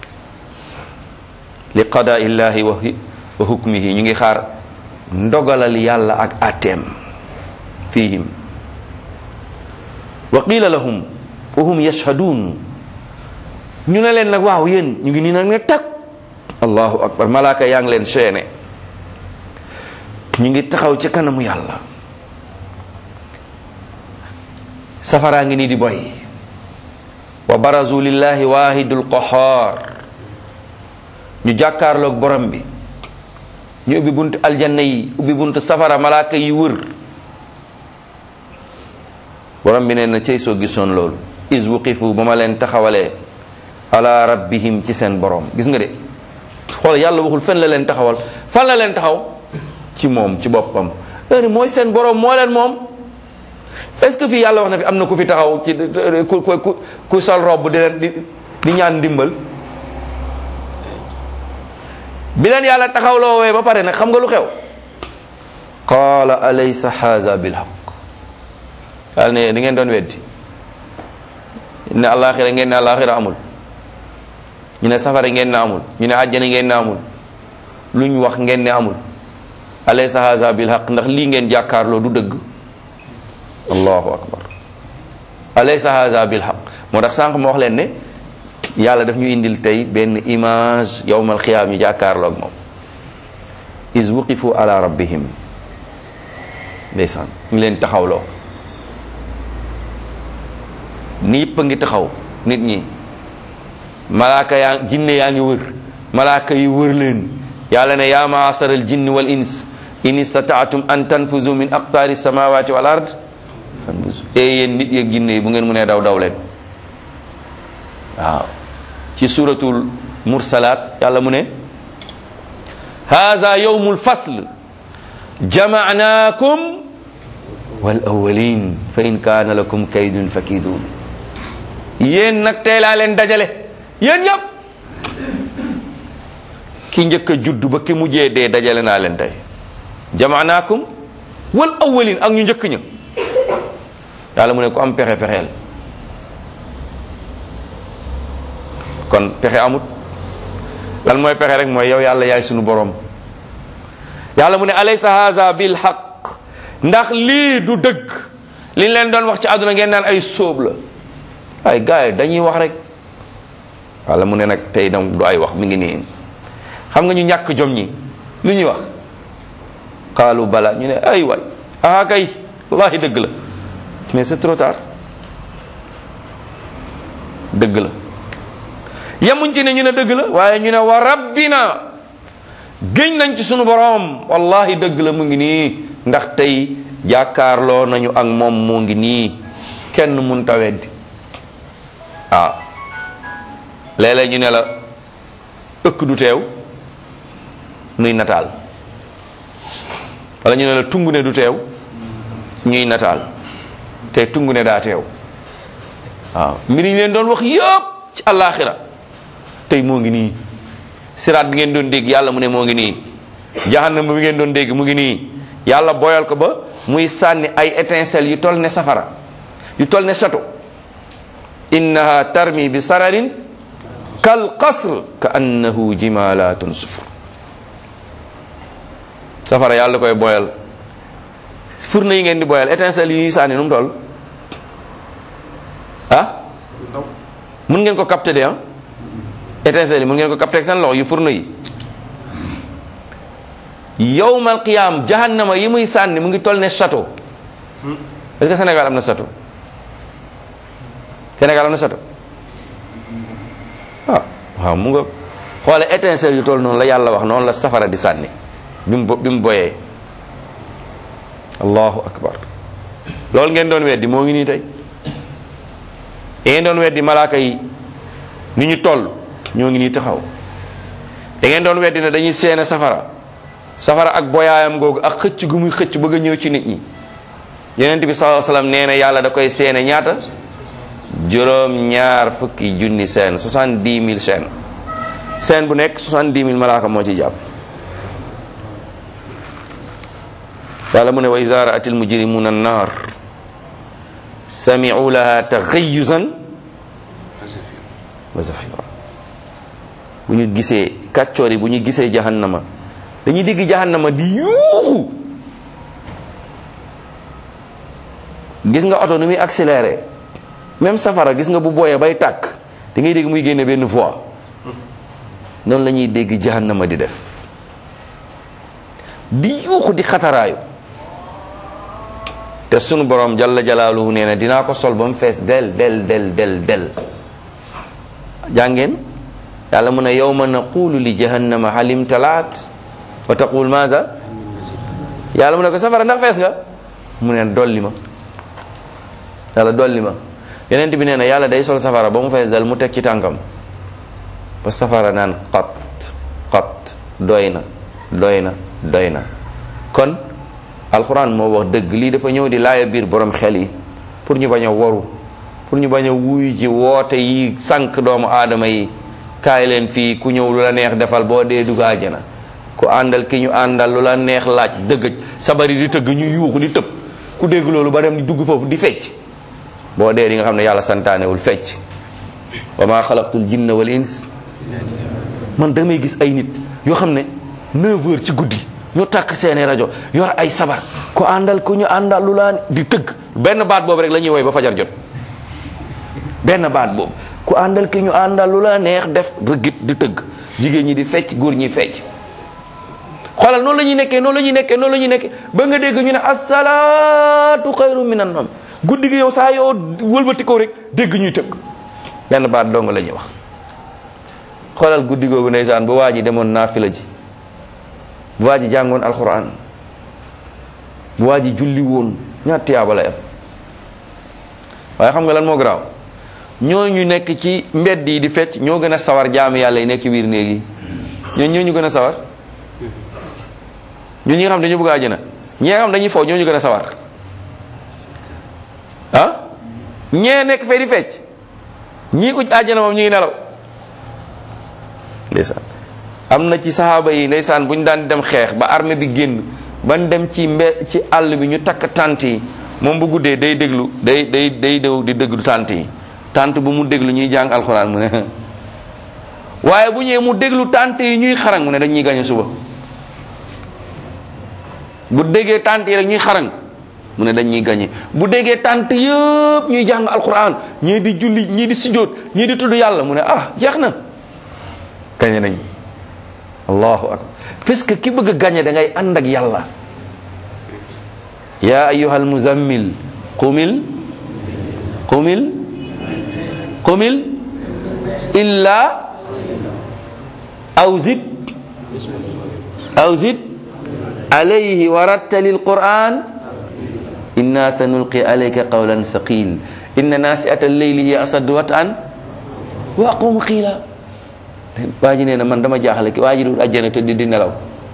li qadaa illahi wa wa hukmihi ñu ngi xaar ndogalal yàlla ak ateem fihim wa qila lahum wa hum yashhadun ñu ne leen nag waaw yéen ñu ngi nii nag ne tak allahu akbar malaaka yaa ngi leen seene ñu ngi taxaw ci kanamu yàlla safaraa ngi nii di boy wa barazu lillahi wahidul qahar ñu jàkkaarloog borom bi ñu ubbi buntu aljanna yi ubbi buntu safara malaaka yi wër borom bi nee na cey soo gisoon loolu is wuqifu ba ma leen taxawalee ala rabbihim ci seen borom gis nga de xool yàlla waxul fen la leen taxawal fan la leen taxaw ci moom ci boppam heure mooy seen borom moo leen moom est-ce que fii yàlla wax na fi am na ku fi taxaw ci ku ku ku sol robb di leen di di ñaan ndimbal bi leen yàlla taxawloo wee ba pare nag xam nga lu xew qaala alaysa haza bil haqq yàlla ne di ngeen doon weddi ne àllaaxira ngeen ne àllaaxira amul ñu ne safara ngeen ne amul ñu ne àjjana ngeen ne amul lu ñu wax ngeen ne amul alaysa haza bil haqq ndax lii ngeen jàkkaarloo du dëgg allahu akbar alaysa haza bil haqq moo tax sànq ma wax leen ne yàlla daf ñu indil tey benn image yawmal xiyaam yi jàkkaarloo ak moom is wuqifu ala rabbihim ndeysaan ñu leen taxawloo ni yëpp a ngi taxaw nit ñi malaaka yaa jinne yaa ngi wër malaaka yi wër leen yàlla ne yaa maasara al jinni wal ins in istataatum an tanfuzu min aqtaari samawati wal ard fanfuzu e yéen nit yeeg jinne yi bu ngeen mënee daw daw leen waaw ci suratul mursalaat yàlla mu ne haza yawmul fasl jama'nakum wal awwalin fa in kaana lakum kaydun fakidun yéen nag tey laa leen dajale yéen ñëpp ki njëkk a judd ba ki mujjee dee dajale naa leen tey jama'nakum wal awwalin ak ñu njëkk ña yàlla mu ne ku am pexe pexeel kon pexe amut lan mooy pexe rek mooy yow yàlla yaay sunu borom yàlla mu ne alaysa haza bil haqq ndax lii du dëgg liñ leen doon wax ci àdduna ngeen naan ay sóob la ay gars yi dañuy wax rek yàlla mu ne nag tey dam du ay wax mi ngi nii xam nga ñu ñàkk jom ñi lu ñuy wax qaalu bala ñu ne ay waay ah kay wallahi dëgg la mais c'est trop tard dëgg la yemuñ ci ne ñu ne dëgg la waaye ñu ne wa rabbina géñ nañ ci sunu borom wallahi dëgg la mu ngi nii ndax tey jàkkaarloo nañu ak moom mu ngi nii kenn mun ta weddi waaw léeg-léeg ñu ne la ëkk du teew nuy nataal wala ñu ne la tungu ne du teew ñuy nataal te tungu ne daa teew waaw mbir yi leen doon wax yëpp ci àllaaxira tey moo ngi nii siraat bi ngeen doon dégg yàlla mu ne moo ngi nii jahannam bi ngeen doon dégg mu ngi nii yàlla boyal ko ba muy sànni ay étincelles yu toll ne safara yu toll ne château innaha tarmi bi sararin kal qasr ka annahu jimalatun sufur safara yàlla koy boyal furna yi ngeen di boyal étincelles yi ñuy sànni nu mu toll ah mun ngeen ko capter de ah étincelles yi mun ngeen ko capter ak seen loxo yu furna yi yawmal qiyam jahannama yi muy sànni mu ngi toll ne château est-ce que Sénégal am na château Sénégal am na château ah waaw mu nga xoole étincelle yu toll noonu la yàlla wax noonu la safara di sànni bi mu bi mu boyee allahu akbar loolu ngeen doon weddi moo ngi nii tey ngeen doon weddi malaaka yi ni ñu toll ñoo ngi nii taxaw da ngeen doon weddi ne dañuy seene safara safara ak boyaayam googu ak xëcc gu muy xëcc bëgg a ñëw ci nit ñi yonent bi sallallahu alayhi wasallam nee na yàlla da koy seene ñaata juróom ñaar fukki junni seen soixante-dix mille seen seen bu nekk soixante-dix mille malaaka moo ci jàpp yàlla mu ne wa iza ra'atil mujrimuna an-nar sami'u laha taghayyuzan wa zafira bu ñu gisee kàccoor yi bu ñu gisee jahannama dañuy dégg jahannama di yuuxu gis nga oto ni muy accéléré même safara gis nga bu booyee bay tàkk da ngay dégg muy génne benn voix noonu la ñuy dégg jahannama di def di yuuxu di xataraayu te sunu borom jalla jalaaluhu nee na dinaa ko sol ba mu fees del del del del del jàngeen yàlla mu ne yawma naqulu li jahannama halim talaat fa taqul maza yàlla mu ne ko safara ndax fees nga mu ne dolli ma yàlla dolli ma yonent bi nee na yàlla day sol safara ba mu fees dal mu teg ci tànkam ba safara naan xat xat doy na doy na doy na kon alxuraan moo wax dëgg lii dafa ñëw di laaya biir borom xel yi pour ñu bañ a waru pour ñu bañ a wuy ji woote yi sànq doomu aadama yi kaay leen fii ku ñëw lu la neex defal boo dee dugg àjjana ku àndal ki ñu àndal lu la neex laaj dëggëj sabari di tëgg ñu yuuxu di tëb ku dégg loolu ba dem di dugg foofu di fecc boo dee di nga xam ne yàlla santaanewul fecc wa ma xalaqtul jinna wal ins man damay gis ay nit yoo xam ne neuf heures ci guddi ñu takk seeni rajo yor ay sabar ku àndal ku ñu àndal lu la di tëgg benn baat boobu rek la ñuy woy ba fajar jot benn baat boobu ku àndal ki ñu àndal lu la neex def rëggit di tëgg jigéen ñi di fecc góor ñi fecc xoolal noonu la ñuy nekkee noonu la ñuy nekkee noonu la ñuy nekkee ba nga dégg ñu ne asalaatu xayru minan nawm guddi gi yow saa yoo wëlbati ko rek dégg ñuy tëgg benn baat dong la ñuy wax xoolal guddi googu ndeysaan bu waa ji demoon naafila ji bu waa ji jàngoon alquran bu waa ji julli woon ñaata tiyaaba lay am waaye xam nga lan moo garaaw ñoo ñu nekk ci mbedd yi di fecc ñoo gën a sawar jaamu yàlla yi nekk ci biir néeg yi ñoo ñoo ñu gën a sawar ñun ñi nga xam dañu bëgg àjjana ñi nga xam dañuy fo ñoo ñu gën a sawar ah ñee nekk fee di fecc ñii uj àjjana moom ñu ngi nelaw ndeysaan am na ci sahaaba yi ndeysaan bu ñu daan dem xeex ba armée bi génn ban dem ci mbe ci àll bi ñu takk tànt yi moom bu guddee day déglu day day day dew di déglu tànt yi tànt bu mu déglu ñuy jàng alxuraan mu ne waaye bu ñëwee mu déglu tànt yi ñuy xarang mu ne dañuy gañe suba bu déggee tànt yi rek ñuy xarang mu ne dañuy gañe bu déggee tànt yëpp ñuy jàng alxuraan ñii di julli ñii di sujjóot ñii di tudd yàlla mu ne ah jeex na gañe nañ allahu akbar parce que ki bëgg a gañe da ngay ànd ak yàlla ya ayyuhal muzammil qumil qumil qumil illa aw zid aw zid alayhi wa rattalil quran inna sanulqi alayka qawlan thaqil inna nasi'ata al-layli hiya asaddu wat'an wa aqumu qila waa ji nee na man dama jaaxle ki waa ji dul àjjana te di di nelaw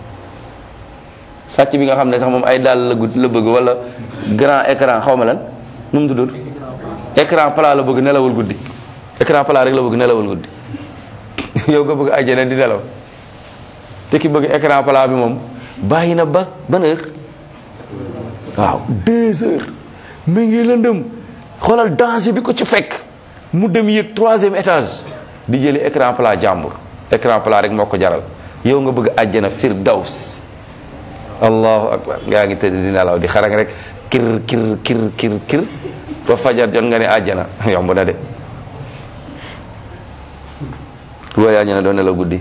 sàcc bi nga xam ne sax moom ay daal la gudd la bëgg wala grand écran xaw ma lan nu mu tudd écran plat la bëgg nelawul guddi écran plat rek la bëgg nelawul guddi yow nga bëgg àjjana di nelaw te ki bëgg écran plat bi moom bàyyi na ba ban heure waaw deux heures mi ngi lëndëm xoolal danger bi ko ci fekk mu dem yëg troisième étage di jëli écran plat jàmbur écran plat rek moo ko jaral yow nga bëgg àjjana firdaws allahu akbar ngaa ngi tëdd di nelaw di xarang rek kir kir kir kir kir ba fajar jot nga ne àjjana yomb na de booy àjjana doo nelaw guddi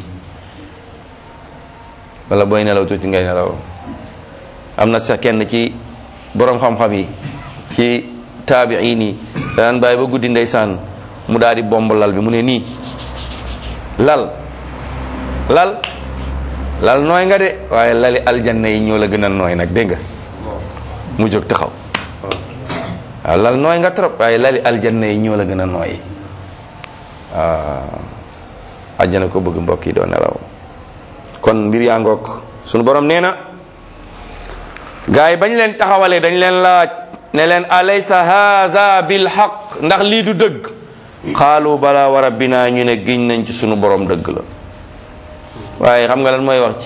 wala booy nelaw tuuti ngay nelaw am na sax kenn ci borom xam-xam yi ci taabiin yi daan bàyyi ba guddi ndeysaan mu daal di bomb lal bi mu ne nii lal lal lal nooy nga de waaye lali aljanna yi ñoo la gën a nooy nag dégg nga mu jóg taxaw waaw lal nooy nga trop waaye lali aljanna yi ñoo la gën a nooy waaw àjjana ko bëgg mbokk yi doo nelaw kon mbir yaa ngoog sunu borom nee na gaa yi bañ leen taxawalee dañ leen laaj ne leen alaysa haza bil haqq ndax lii du dëgg xaalu bala wa rabbina ñu ne giñ nañ ci sunu borom dëgg la waaye xam nga lan mooy wax ci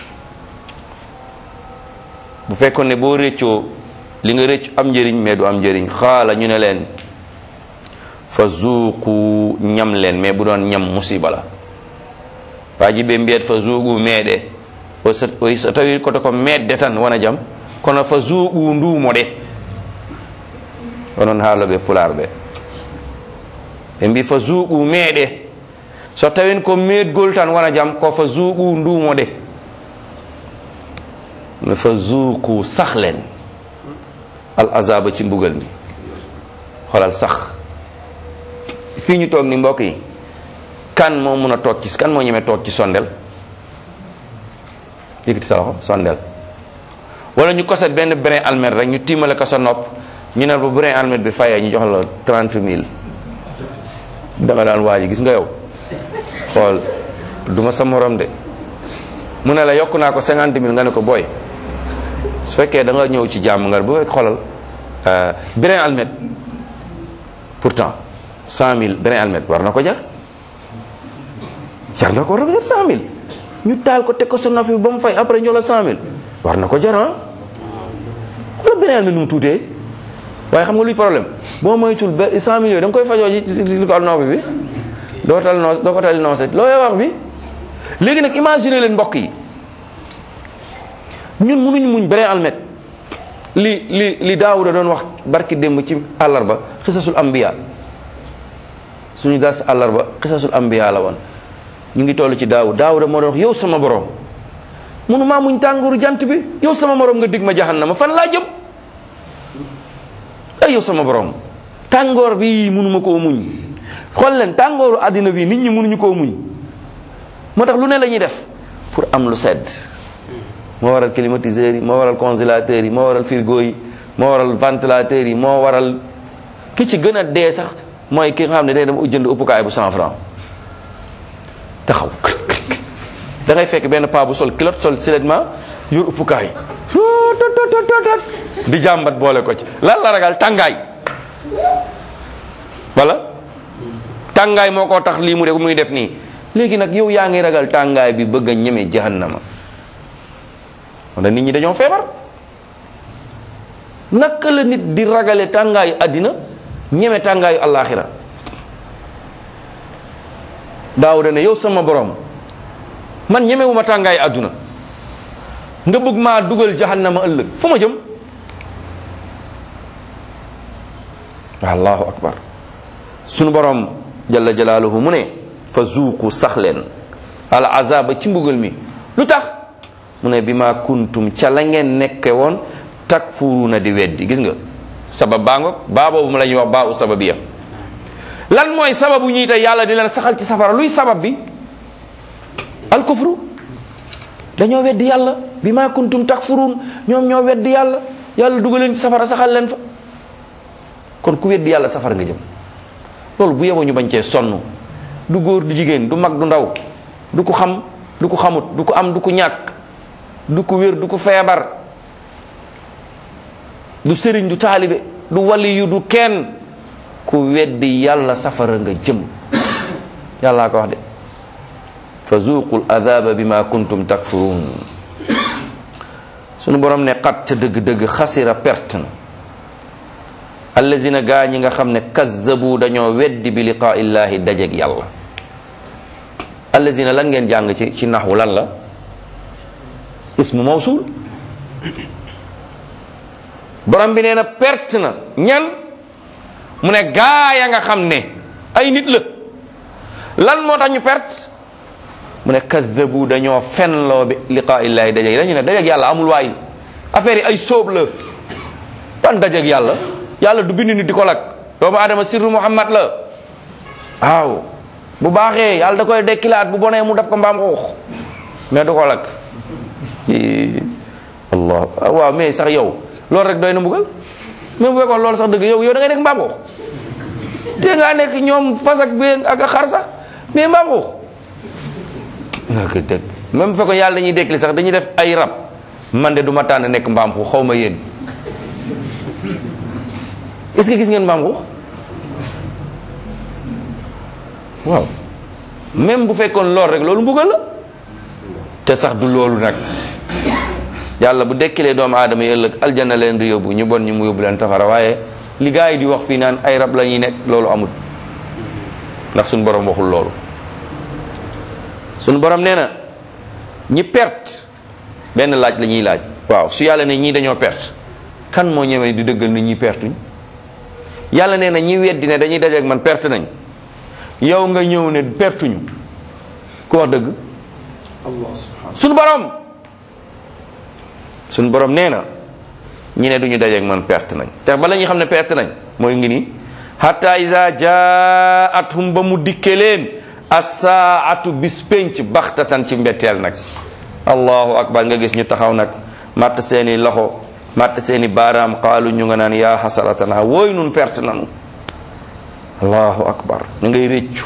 bu fekkoon ne boo réccoo li nga réccu am njëriñ mais du am njëriñ xaala ñu ne leen fa zuuqu ñam leen mais bu doon ñam musiba la waa ji be mbiyat fa zuuqu meeɗe o so tawi koto ko meedde tan wona jam kono fa zuuqu nduumo de onon haaloɓe pular ɓe ɓe mbi fa zuuqu meeɗe so tawin ko meedgol tan wona jam ko fa zuuqu nduumo de no fa zuuqu sahlen al azaba ci mbugal mi xolal sax fii ñu toog ni mbokk yi kan moo mun a toog ci kan moo ñemee toog ci sondel yëkkati sa loxo sondeel wala ñu koset benn brin almet rek ñu tiimale ko sa nopp ñu ne ba brin almet bi fayee ñu jox la trente mille da nga daan waaji gis nga yow xool duma sa morom de mu ne la yokk naa ko cinquante mille nga ne ko booy su fekkee da nga ñëw ci jàmm nga bu fekk xoolal brin almet pourtant cent mille brin almet war na ko jar jar na ko war na ko jar cent mille ñu taal ko teg ko sa nopp bi ba mu fay après ñoo la cent mille war na ko jar ah xoolal brin almet nu mu tuutee waaye xam nga luy problème boo moytul ba cent mille yooyu da nga koy fajoo ji li ko al nopp bi doo tal noos doo ko tali noose loo wax bi léegi nag imaginer leen mbokk yi ñun mënuñ muñ brin almet li li li Daawuda doon wax barki démb ci àllarba xisasul ambiya suñu das àllarba xisasul ambiya la woon ñu ngi toll ci Daawud Daawuda moo doon wax yow sama borom mënu maa muñ tàngooru jant bi yow sama borom nga dig ma jahannama fan laa jëm ay yow sama borom tàngoor bi mënuma koo muñ xool leen tàngooru àddina bi nit ñi mënuñu koo muñ moo tax lu ne la ñuy def pour am lu sedd moo waral climatiseurs yi moo waral congélateurs yi moo waral frigo yi moo waral ventilateurs yi moo waral ki ci gën a dee sax mooy ki nga xam ne day dem jënd uppukaay bu cent franc taxaw da ngay fekk benn paa bu sol kilot sol silettement yor uppukaay di jàmbat boole ko ci lan la ragal tàngaay wala tàngaay moo ko tax lii mu def muy def nii léegi nag yow yaa ngi ragal tàngaay bi bëgg a ñeme jahannama wala nit ñi dañoo feebar naka la nit di ragale tàngaayu àddina ñeme tàngaayu allaaxira Daawuda ne yow sama borom man ñemewuma tàngaayu àdduna nga bëgg maa dugal jahannama ëllëg fu ma jëm allahu akbar sunu borom jalla jalaaluhu mu ne fa zuuqu sax leen al azaba ci mbugal mi lu tax mu ne bi ma kuntum ca la ngeen nekke woon takfuruuna di weddi gis nga sabab baa ngoog baa boobu mu la ñuy wax baa u sababiya lan mooy sababu ñuy tey yàlla di leen saxal ci safara luy sabab bi al kufru dañoo weddi yàlla bi ma kuntum takfuruun ñoom ñoo weddi yàlla yàlla dugal leen ci safara saxal leen fa kon ku weddi yàlla safara nga jëm loolu bu yeboo ñu bañ cee sonn du góor du jigéen du mag du ndaw du ko xam du ko xamut du ko am du ko ñàkk du ko wér du ko feebar du sëriñ du taalibe du waliyu du kenn ku weddi yàlla safara nga jëm yàllaa ko wax de fa zuuqul adaba bima kuntum takfurun sunu borom ne xat ca dëgg-dëgg xasira perte na allazina gaa ñi nga xam ne kazzabu dañoo weddi bi liqaa illahi dajeg yàlla allazina lan ngeen jàng ci ci naxwu lan la ismu mawsul borom bi nee na perte na ñan mu ne gaa ya nga xam ne ay nit la lan moo tax ñu perte mu ne kazzabu dañoo fenloo bi liqaa illahi dajeg dañu ne dajeg yàlla amul waay affaire yi ay sóob la ban dajeg yàlla yàlla du bind nit di ko lakk doomu adama sirru muhammad la waaw bu baaxee yàlla da koy dekkilaat bu bonee mu def ko mbaam xuux mais du ko lakk allah waaw mais sax yow loolu rek doy na mbugal mais bu fekkoon loolu sax dëgg yow yow da ngay nekk mbaam xuux te ngaa nekk ñoom fas ak béy ak xar sax mais mbaam xuux nga ko dëgg même bu fekkoon yàlla dañuy dekkili sax dañuy def ay rab man de du ma tànn nekk mbaam xuux xaw ma yéen est-ce que gis ngeen mbaam xuux waaw même bu fekkoon lool rek loolu mbugal la te sax du loolu nag yàlla bu dekkilee doomu aadama yi ëllëg aljanna leen di yóbbu ñu bon ñu mu yóbbu leen safara waaye li gaa yi di wax fii naan ay rab la ñuy nekk loolu amul ndax suñu borom waxul loolu suñu borom nee na ñi perte benn laaj la ñuy laaj waaw su yàlla ne ñii dañoo perte kan moo ñëwee di dëggal ni ñi pertuñ yàlla nee na ñi weddi ne dañuy dajeek man perte nañ yow nga ñëw ne pertuñu ku wax dëgg suñu borom suñu borom nee na ñi ne duñu dajeek man perte nañ te bala ñuy xam ne perte nañ mooy ngi nii hatta iza jaathum ba mu dikke leen as-saatu bis penc baxtatan ci mbetteel nag allahu akbar nga gis ñu taxaw nag matt seeni loxo matt seeni baaraam qaalu ñu nga naan yaa xasaratana wooy nun perte nanu allahu akbar ña ngay réccu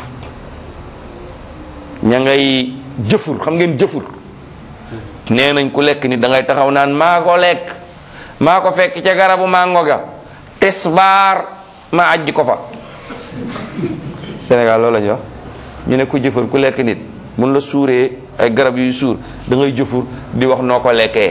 ña ngay jëfur xam ngeen jëfur nee nañ ku lekk nit da ngay taxaw naan maa ko lekk maa ko fekk ca garabu mango ga tisbaar ma ajji ko fa Sénégal loolu la ñu wax ñu ne ku jëfur ku lekk nit mun la suuree ay garab yuy suur da ngay jëfur di wax noo ko lekkee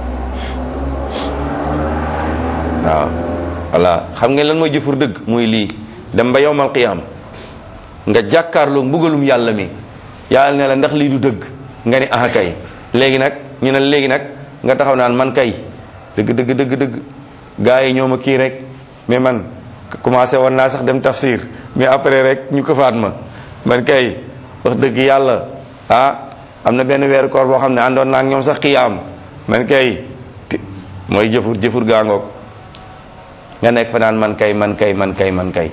waaw voilà xam ngeen lan mooy jëfur dëgg muy lii dem ba yowmal qiyaam nga jàkkaarloo mbugalum yàlla mi yàlla ne la ndax lii du dëgg nga ni aha kay léegi nag ñu ne léegi nag nga taxaw naan man kay dëgg dëgg dëgg dëgg gaa yi ñoo ma kii rek mais man commencé woon naa sax dem tafsir mais après rek ñu ko faat ma man kay wax dëgg yàlla ah am na benn weeru koor boo xam ne àndoon naa ak ñoom sax qiyaam man kay mooy jëfur jëfur gaangoog nga nekk fa naan man kay man kay man kay man kay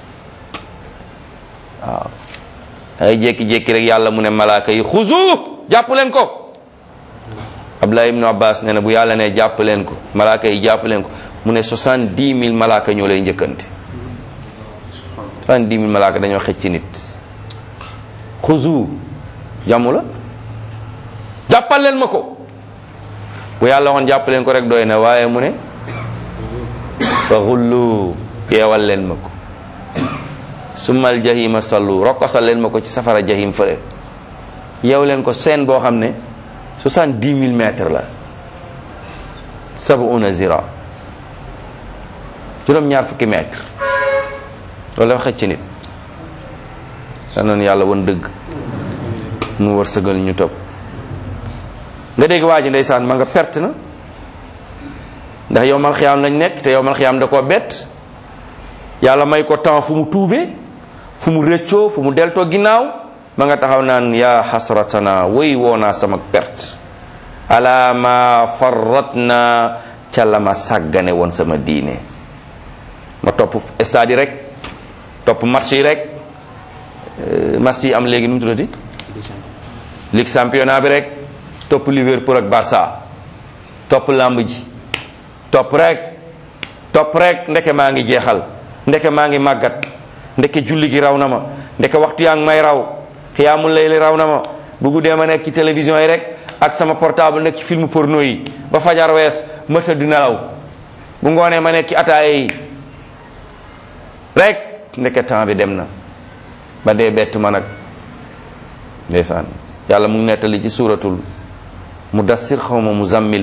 waaw dangay jékki-jékki rek yàlla mu ne malaaka yi xuzu jàpp leen ko Abdullah ibnu Abbas nee na bu yàlla ne jàpp leen ko malaaka yi jàpp leen ko mu ne soixante-dix mille malaaka ñoo lay njëkkante soixante-dix mille malaaka dañoo xëcc ci nit xuzu jàmmu la jàppal leen ma ko bu yàlla waxoon jàpp leen ko rek doy na waaye mu ne fa xullu yeewal leen ma ko summal jahima sallu rokkosal leen ma ko ci safara jahim fële yeew leen ko seen boo xam ne soixante-dix mille mètres la sab'una zira juróom ñaar fukki mètre loolu dafa xëcc nit sa noonu yàlla won dëgg mu war sëgal ñu topp nga dégg waa ji ndeysaan ma nga perte na ndax yowmal xiyaam lañ nekk te yowmal xiyaam da koo bett yàlla may ko temps fu mu tuubee fu mu rëccoo fu mu deltoo ginnaaw ma nga taxaw naan yaa xasratana woy woonaa sama perte ala ma farratna ca la ma sàggane woon sama diine ma topp stade yi rek topp match yi rek match yi am léegi nu mu tuddati ligue championnat bi rek topp Liverpool ak Barça topp lamb ji topp rek topp rek ndeke maa ngi jeexal ndeke maa ngi màggat ndeke julli gi raw na ma ndeke waxtu yaa ngi may raw xiyaamul layli raw na ma bu guddee ma nekk ci télévision yi rek ak sama portable nekk ci film porno yi ba fajar wees ma tëdd nelaw bu ngoonee ma nekk ci ataaye yi rek ndeke temps bi dem na ba dee bett ma nag ndeysaan yàlla mu ngi nettali ci suuratul mudassir xawma muzammil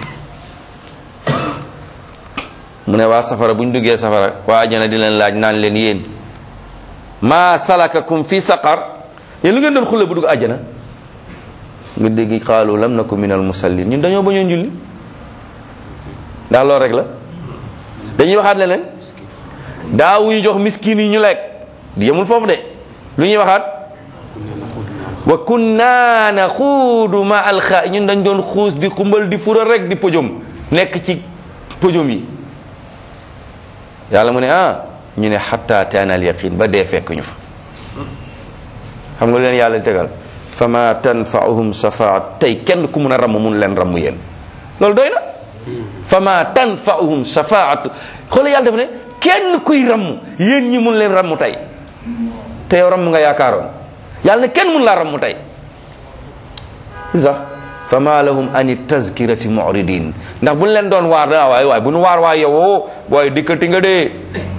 mu ne waa safara bu ñu duggee safara waa ajana di leen laaj naan leen yéen maa salakakum fi saqar yéen lu ngeen doon xulle bu dugg ajana nga dégg qaalu lam naku minal musallin ñun dañoo bañoon julli ndax loolu rek la dañuy waxaat leneen daawuñu jox miskin yi ñu lekk di yemul foofu de lu ñuy waxaat wa kunna naxuudu ma alxa ñun dañ doon xuus di xumbal di fura rek di pojom nekk ci pojom yi yàlla mu ne ah ñu ne xatta taana al yaqin ba dee fekk ñu fa xam nga leen yàlla tegal fama tanfa'uhum shafaat tey kenn ku mun a ramm mun leen ramm yéen loolu doy na fama tanfa'uhum shafaat xoolal yàlla dafa ne kenn kuy ramm yéen ñi mun leen ramm tey te yow ramm nga yaakaaroon yàlla ne kenn mun laa ramm tey sax fama lahum ani tazkirati mu'ridin ndax buñ leen doon waar da waay waay bu ñu waar waay yow booy dikkati nga dee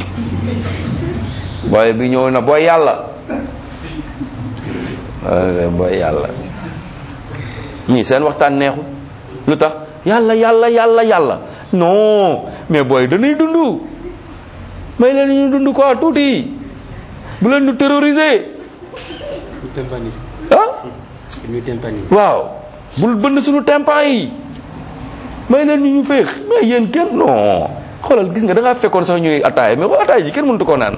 booy bi ñëw na booy yàlla booy yàlla ñii seen waxtaan neexu lu tax yàlla yàlla yàlla yàlla non mais booy dañuy dund may leen ñu dund quoi tuuti bu leen ñu terroriser ah waaw bul bënn suñu tempan yi may leen ñu ñu féex mais yéen kenn non xoolal gis nga da ngaa fekkoon sax ñuy ataaya mais xool ataaya ji kenn mënut koo naan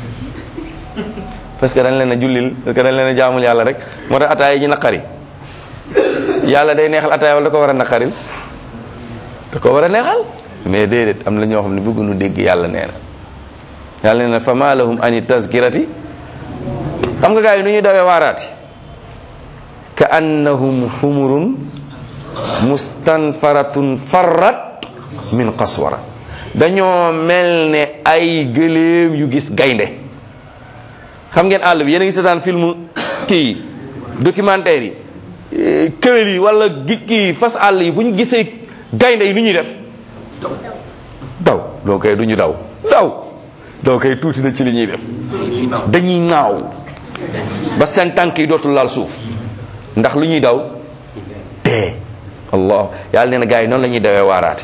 parce que dañ leen a jullil parce que dañ leen a jaamul yàlla rek moo tax ataaya ji naqari yàlla day neexal ataaya wala da ko war a naqaril da ko war a neexal mais déedéet am na ñoo xam ne bëgguñu dégg yàlla nee na yàlla nee na fa ma lahum ani tazkirati xam nga gars yi nu ñuy dawee waaraati ka annahum humurun mustanfaratun farrat min qaswara dañoo mel ne ay gëléem yu gis gaynde. xam ngeen àll bi yéen a ngi seetaan film kii documentaire yi këwél yi wala gi kii fas àll yi bu ñu gisee gaynde yi lu ñuy def daw doo koy du ñu daw daw doo koy tuuti na ci li ñuy def dañuy naaw ba seen tànk yi dootul laal suuf ndax lu ñuy daw dee. allah yàlla nee na gars yi noonu la ñuy dawee waaraate.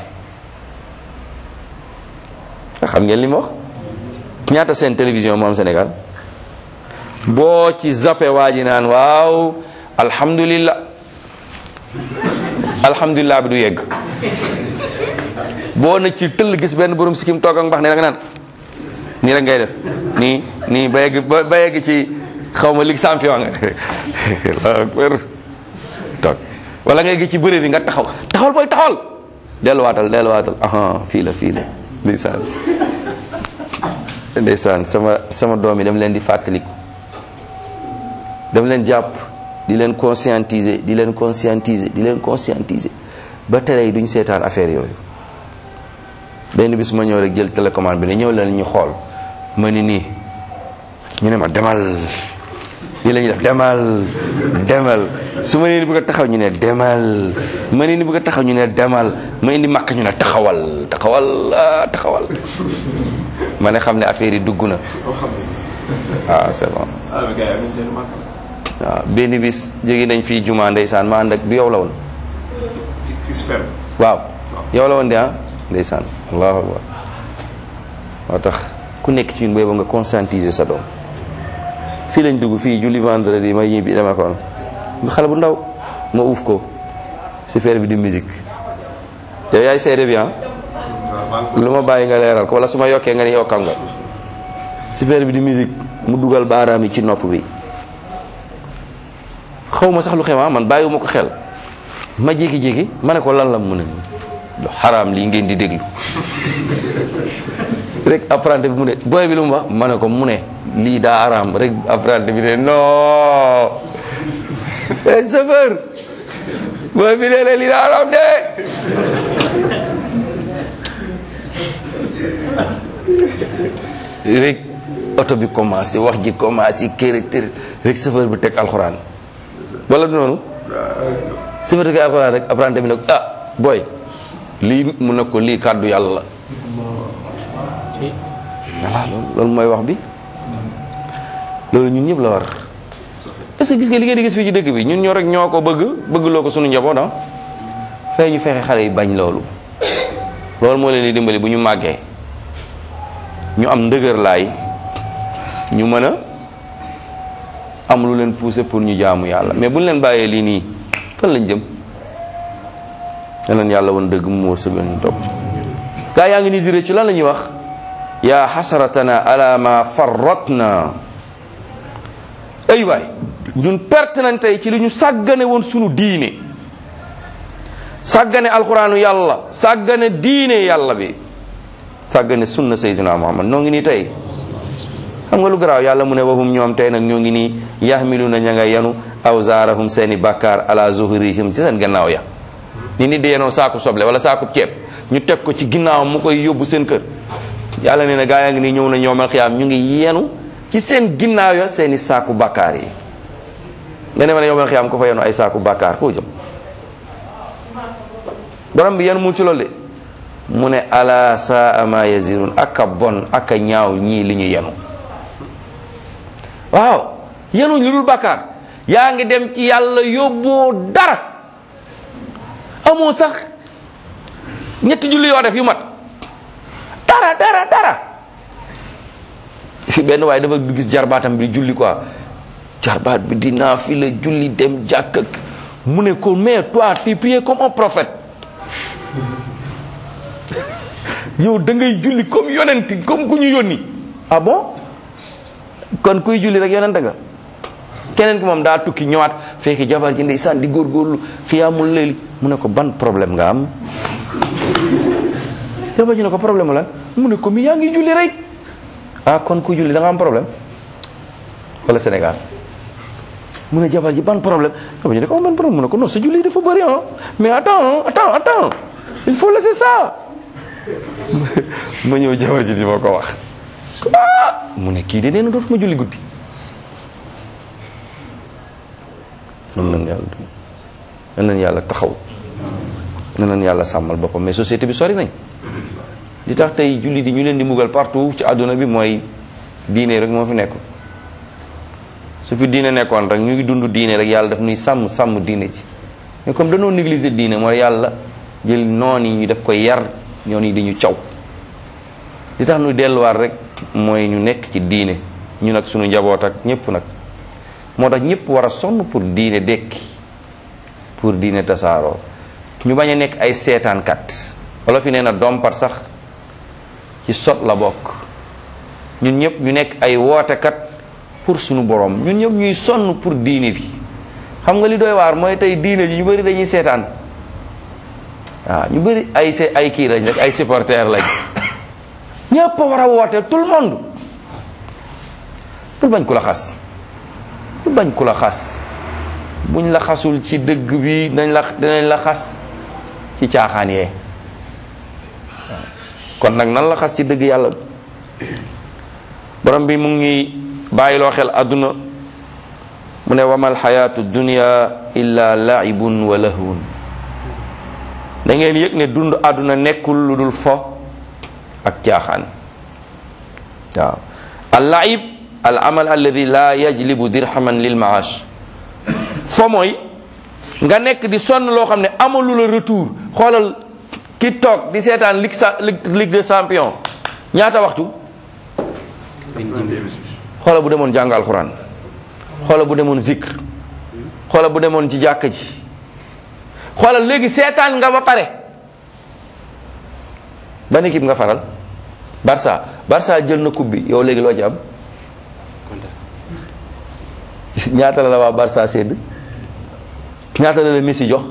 xam ngeen li ma wax ñaata seen télévision moo am Sénégal boo ci zappe waa ji naan waaw alhamdulillah alhamdulillah bi du yegg boo na ci tëll gis benn borom sikkim toog ak mbax ne da nga naan nii rek ngay def nii nii ba yegg ba yegg ci xaw ma ligue champion nga toog wala ngay gis ci bëre bi nga taxaw taxawal booy taxawal delluwaatal delluwaatal aha fii la fii la ndeysaan ndeysaan sama sama doom yi dama leen di fàttaliku dama leen jàpp di leen conscientiser di leen conscientiser di leen conscientiser ba tere yi duñ seetaan affaire yooyu. benn bis ma ñëw rek jël télécommande bi ne ñëw leen ñu xool ma ni nii ñu ne ma demal lii la ñuy def demal demal su ma nee ni bëgg a taxaw ñu ne demal ma nee ni bëgg a taxaw ñu ne demal ma indi makk ñu ne taxawal taxawal ah taxawal ma ne xam ne affaire yi dugg na ah c'est bon. waaw benn bis jóge nañ fii juma ndeysaan ma ànd ak du yow la woon. waaw yow la woon de ah ndeysaan allahu akbar moo tax ku nekk ci ñun boobu nga conscientiser sa doom. fii lañ dugg fii julli vendredi may ñibbi dama ko xale bu ndaw ma uuf ko si faire bi di musique yow yaay seede bi ah lu ma bàyyi nga leeral ko wala su ma yokkee nga ni yokkal nga si faire bi di musique mu dugal baaraam yi ci nopp bi xaw ma sax lu xew man bàyyiwuma ko xel ma jékki-jékki ma ne ko lan la mu ne lu xaraam lii ngeen di déglu rek apprenti bi mu ne booy bi lu mu wax ma ne ko mu ne lii daa araam rek apprenti bi ne non chauffeur booy bi ne lii daa araam de rek oto bi commencé wax ji commencé kër tër rek chauffeur bi teg alxuraan wala du noonu chauffeur bi teg alxuraan rek apprenti bi ne ah booy lii mu ne ko lii kàddu yàlla la voilà loolu mooy wax bi loolu ñun ñëpp la war parce que gis nga li ngeen di gis fii ci dëkk bi ñun ñoo rek ñoo ko bëgg bëgg loo ko sunu njaboot ah fay ñu fexe xale yi bañ loolu loolu moo leen di dimbali bu ñu màggee ñu am ndëgër laay ñu mën a am lu leen pousser pour ñu jaamu yàlla mais bu ñu leen bàyyee lii nii fan lañ jëm ne leen yàlla woon dëgg mu wërsëgal ñu topp gaa yaa ngi nii diré ci lan la ñuy wax yaa xasaratana ala ma farratna ay waay ñun perte nañ tey ci li ñu sàggane woon sunu diine sàggane alquraanu yàlla sàggane diine yàlla bi sàggane sunna sayyidina muhammad noo ngi nii tey xam nga lu garaaw yàlla mu ne wahum ñoom tey nag ñoo ngi nii yahmiluna ña nga yanu awzaarahum seeni bàkkaar ala zuhurihim ci seen gannaaw ya ni nit di yenoo saaku soble wala saaku ceeb ñu teg ko ci ginnaaw mu koy yóbbu seen kër yàlla nee na gaa yaa ngi nii ñëw na ñoomal xiyaam ñu ngi yenu ci seen ginnaaw ya seeni saaku bàkkaar yi nga ne ma ne yoomal xiyaam ko fa yenu ay saaku bàkkaar foo jëm borom bi yenu mul ci loolu de mu ne ala saa ma yazirun aka bon aka ñaaw ñii li ñu yenu waaw yenuñ lu dul bàkkaar yaa ngi dem ci yàlla yóbboo dara amoo sax ñetti julli yoo def yu mat dara dara dara benn waaye dafa gis jarbaatam bi julli quoi jarbaat bi dinaa fi la julli dem jàkk ak mu ne ko mais toi tu pries comme un prophète yow da ngay julli comme yonent comme ku ñu yónni ah bon kon kuy julli rek yonent nga keneen ki moom daa tukki ñëwaat fekk jabar ji ndeysaan di góorgóorlu xiyaamul leeli mu ne ko ban problème nga am jabar ji ne ko problème la mu ne ko mi yaa ngi julli rek ah kon kuy julli da nga am problème wala Sénégal mu ne jabar ji ban problème jabar ji ne ko ban problème mu ne ko non sa julli dafa bëri ah mais attends attends attends il faut laisser ça ma ñëw jabar ji di ma ko wax ah mu ne kii de nee na dootuma julli guddi. nan nañ yàlla nan nañ yàlla taxaw nan nañ yàlla sàmmal boppam mais société bi sori nañ li tax tey julli di ñu leen di mbugal partout ci àdduna bi mooy diine rek moo fi nekk. su fi diine nekkoon rek ñu ngi dund diine rek yàlla daf nuy sàmm sàmm diine ci mais comme dañoo négliger diine mooy yàlla jël noon yi ñu def koy yar ñoon yi dañu caw. li tax ñu delluwaat rek mooy ñu nekk ci diine ñu nag suñu njaboot ak ñëpp nag moo tax ñëpp war a sonn pour diine dekki pour diine tasaaroo ñu bañ a nekk ay seetaankat wala fi nee na dompat sax ci sot la bokk ñun ñëpp ñu nekk ay wootekat pour suñu borom ñun ñëpp ñuy sonn pour diine bi. xam nga li doy waar mooy tey diine ji ñu bëri dañuy seetaan waaw ñu bëri ay se ay kii lañ rek ay supporters lañ ñëpp a war a woote tout le monde bul bañ ku la xas bul bañ ku la xas buñ la xasul ci dëgg bi dañ la dinañ la xas ci caaxaan yee kon nag nan la xas ci dëgg yàlla borom bi mu ngi bàyyiloo xel àdduna mu ne wamal xayaatu dunya illa laibun wa lahwun da ngeen yëg ne dund àdduna nekkul lu dul fo ak caaxaan waaw al laib al amal alladi la yajlibu dirhaman lil maash fo mooy nga nekk di sonn loo xam ne amalu la retour xoolal ki toog di seetaan ligue sa ligue des champions ñaata waxtu xoola bu demoon jàng alxuraan xoola bu demoon zikr xoola bu demoon ci jàkka ji xoola léegi seetaan nga ba pare ban équipe nga faral Barça Barça jël na coupe bi yow léegi loo ci am ñaata la la waa Barça sédd ñaata la la Messi jox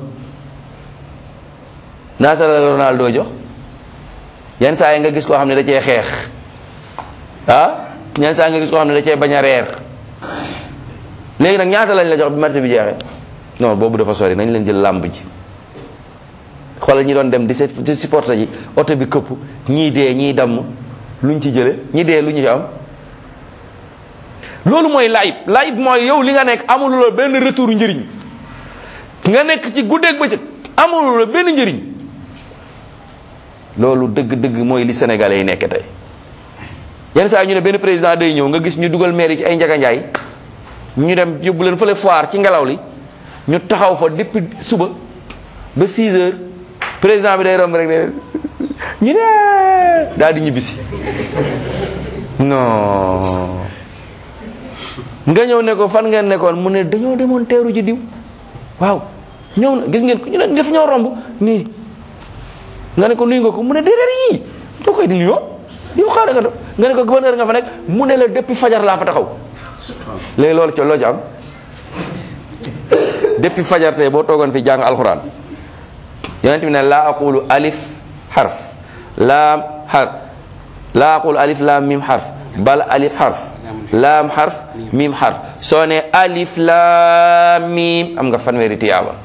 ñaata la la Ronaldo jox yenn saa yi nga gis koo xam ne da cee xeex ah ñenn saa nga gis koo xam ne da cee bañ a reer léegi nag ñaata lañ la jox bi marché bi jeexee non boobu dafa sori nañ leen jël làmb ji xoolal ñi doon dem di di supporter ji oto bi këpp ñii dee ñii damm luñ ci jële ñi dee lu ñu ci am loolu mooy layib layib mooy yow li nga nekk amul la benn retour njëriñ nga nekk ci guddeeg bëccëg amul la benn njëriñ loolu dëgg-dëgg mooy li sénégalais yi nekk tey yenn saa ñu ne benn président day ñëw nga gis ñu dugal maire yi ci ay njaganjaay ñu dem yóbbu leen fële foire ci ngelaw li ñu taxaw fa depuis suba ba six heures président bi day romb rek de ñu ne daal di ñibbisi non nga ñëw ne ko fan ngeen nekkoon mu ne dañoo demoon teeru ji diw waaw ñëw na gis ngeen ko ñu ne def ñoo romb nii nga ne ko nuyu nga ko mu ne déedéet yii doo koy di nuyoo yow xaaral nga do nga ne ko gouverneur nga fa nekk mu ne la depuis fajar laa fa taxaw léegi loolu co loo ci am depuis fajar tey boo toogoon fi jàng alxuraan yonent bi ne laa aqulu alif xarf laam xarf laa aqulu alif laam mim xarf bal alif xarf laam xarf mim xarf soo ne alif laam mim am nga fanweeri tiyaaba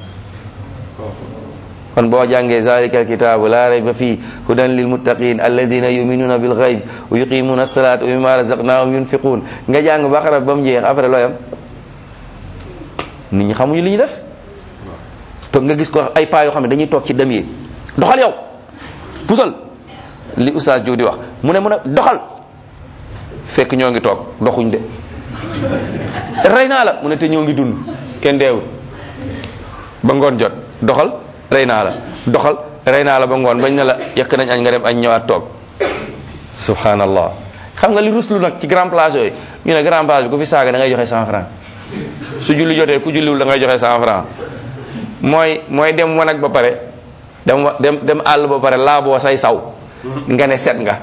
kon boo jàngee zalika alkitabu la rayba fii hudan lilmuttaqin alladina yuminuna bilghayb wa yuqimuna as-salata wa mimma razaqnahum yunfiqun nga jàng baqara ba mu jeex après looyam nit ñi xamuñu li ñu def toog nga gis ko ay paa yoo xam ne dañuy toog ci dem yi doxal yow pusal li oustaz Diou di wax mu ne mu ne doxal fekk ñoo ngi toog doxuñ de rey naa la mu ne te ñoo ngi dund kenn deewul ba ngoon jot doxal rey naa la doxal rey naa la ba ngoon bañ ne la yekk nañ añ nga dem añ ñëwaat toog subhanallah xam nga li ruslu nag ci grand place yooyu ñu ne grand place bi ku fi saaga da ngay joxe cent francs su julli jotee ku julliwul da ngay joxe cent francs mooy mooy dem wanag ba pare dem dem dem àll ba pare laaboo say saw nga ne set nga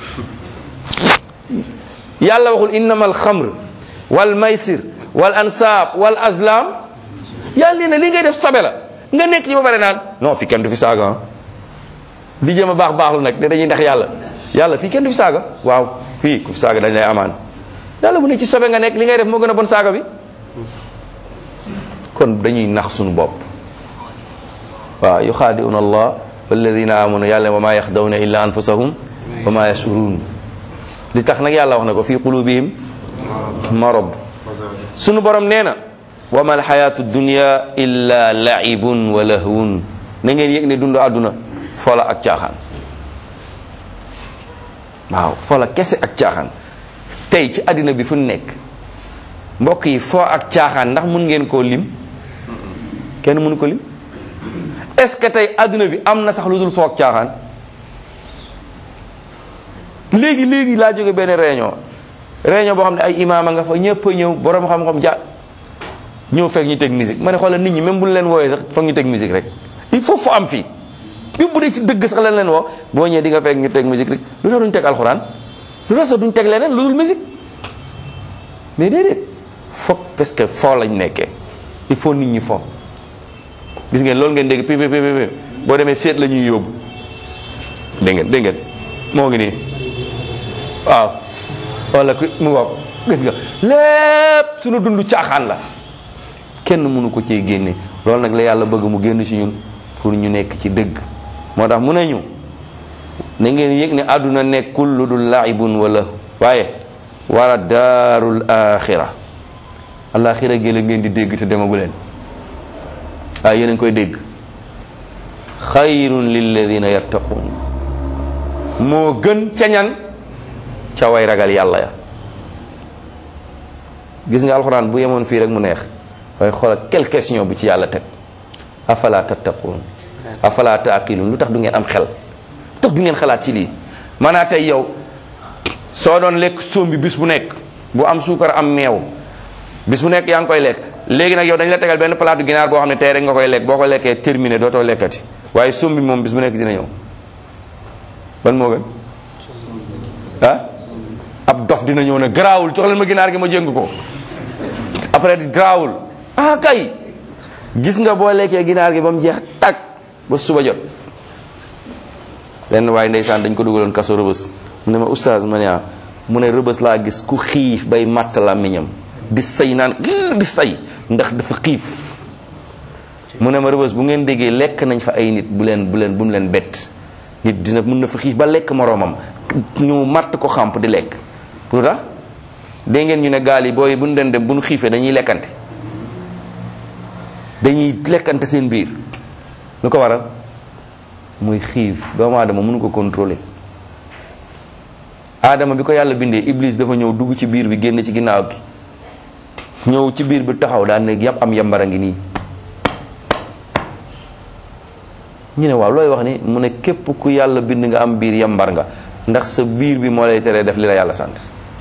yàlla waxul innamal xamr wal maysir wal ansaab wal azlam yàlla nee na li ngay def sobe la nga nekk ci ba pare naan non fi kenn du fi saaga di jëm a baax baaxlu nag ne dañuy ndax yàlla yàlla fii kenn du fi saaga waaw fii ku fi saaga dañ lay amaan yàlla bu ne ci sobe nga nekk li ngay def moo gën a bon saaga bi kon dañuy nax suñu bopp. waaw yuxaadi'una allah walladina amanu yàlla wa ma yaxdawna illa anfusahum wa ma yashurun. li tax nag yàlla wax na ko fi qulubihim marad. sunu borom nee na wa ma alxayatu dunya illa laibun wa lahwun. na ngeen yëg ne dund àdduna fola ak caaxaan. waaw fola kese ak caaxaan. tey ci àddina bi fu nekk mbokk yi foo ak caaxaan ndax mun ngeen koo lim kenn mënu ko lim. est-ce que tey àdduna bi am na sax lu dul foo ak caaxaan. léegi léegi laa jóge benn réunion réunion boo xam ne ay imaama nga fa ñëpp a ñëw borom xam-xam ja ñëw fekk ñu teg musique ma ne xoolal nit ñi même bu leen wooyee sax foog ñu teg musique rek il faut fu am fii même bu dee ci dëgg sax lañ leen woo boo ñëwee di nga fekk ñu teg musique rek lu tax duñ teg alxuraan lu tax sax duñ teg leneen lu dul musique mais déedéet foog parce que foo lañ nekkee il faut nit ñi foo gis ngeen loolu ngeen dégg pi pi pi boo demee seet la ñuy yóbbu dégg ngeen dégg ngeen moo ngi nii waaw wala ku mu ngoog gis nga lépp suñu dund caaxaan la kenn mënu ko cee génne loolu nag la yàlla bëgg mu génn ci ñun pour ñu nekk ci dëgg moo tax mu ne ñu na ngeen yëg ne àdduna nekkul lu dul laibun wala waaye wara daarul axira alaxira gi la ngeen di dégg te demagu leen waaye yéen a ngi koy dégg xayrun lilladina yattaqun moo gën ca ñan ca way ragal yàlla ya. gis nga alxuraan bu yemoon fii rek mu neex waaye xoolal quelle question bu ci yàlla teg afala tattaqun afala taqilun lu tax du ngeen am xel lu tax du ngeen xalaat ci lii. maanaa tey yow soo doon lekk sombi bis bu nekk bu am suukar am meew bis bu nekk yaa ngi koy lekk léegi nag yow dañ la tegal benn palaatu ginaar boo xam ne tey rek nga koy lekk boo ko lekkee terminé dootoo lekkati waaye sombi moom bis bu nekk dina ñëw ban moo gën ah ab dof dina ñëw ne garaawul jox leen ma ginaar gi ma jëng ko après di garaawul ah kay gis nga boo lekkee ginaar gi ba mu jeex tag ba suba jot. lenn waaye ndeysaan dañ ko dugaloon kaso rëbës mu ne ma oustaz ma ne mu ne rëbës laa gis ku xiif bay matt làmmiñam di say naan di say ndax dafa xiif mu ne ma rëbës bu ngeen déggee lekk nañ fa ay nit bu leen bu leen bu mu leen bett nit dina mën na fa xiif ba lekk moroomam ñu matt ko xamp di lekk pour tax dégg ngeen ñu ne gaal yi booy bu ñu den dem bu ñu xiifee dañuy lekkante dañuy lekkante seen biir lu ko waral muy xiif doomu aadama mënu ko contrôler. aadama bi ko yàlla bindee iblis dafa ñëw dugg ci biir bi génn ci ginnaaw gi ñëw ci biir bi taxaw daan ne yàpp am yambara ngi nii ñu ne waaw looy wax ni mu ne képp ku yàlla bind nga am biir yambar nga ndax sa biir bi moo lay teree def li la yàlla sant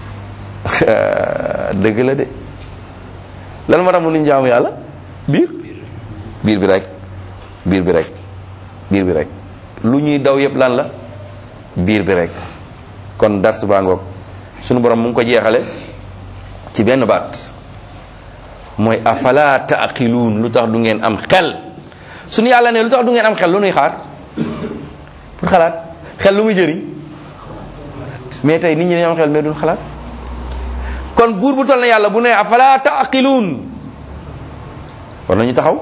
dëgg la de lan moo tax mu nuñ jaamu yàlla biir biir bi rek biir bi rek biir bi rek lu ñuy daw yëpp lan la biir bi rek. kon dars baa ngoog sunu borom mu ngi ko jeexale ci benn baat mooy afala taaqiluun lu tax du ngeen am xel sunu yàlla ne lu tax du ngeen am xel lu nuy xaar pour xalaat xel lu muy jëriñ mais tey nit ñi dañoo am xel mais duñ xalaat kon buur bu toll na yàlla bu ne afala taaqiluun war nañu taxaw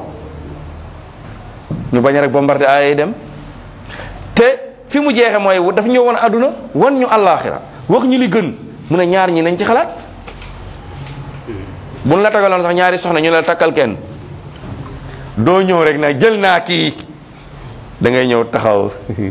ñu bañ a rek bombardé ay dem te fi mu jeexe mooy daf ñëw woon àdduna wan ñu àllaaxira wax ñu li gën mu ne ñaar ñi nañ ci xalaat buñ la tagaloon sax ñaari soxna ñu la takkal kenn doo ñëw rek na jël naa kii da ngay ñëw taxaw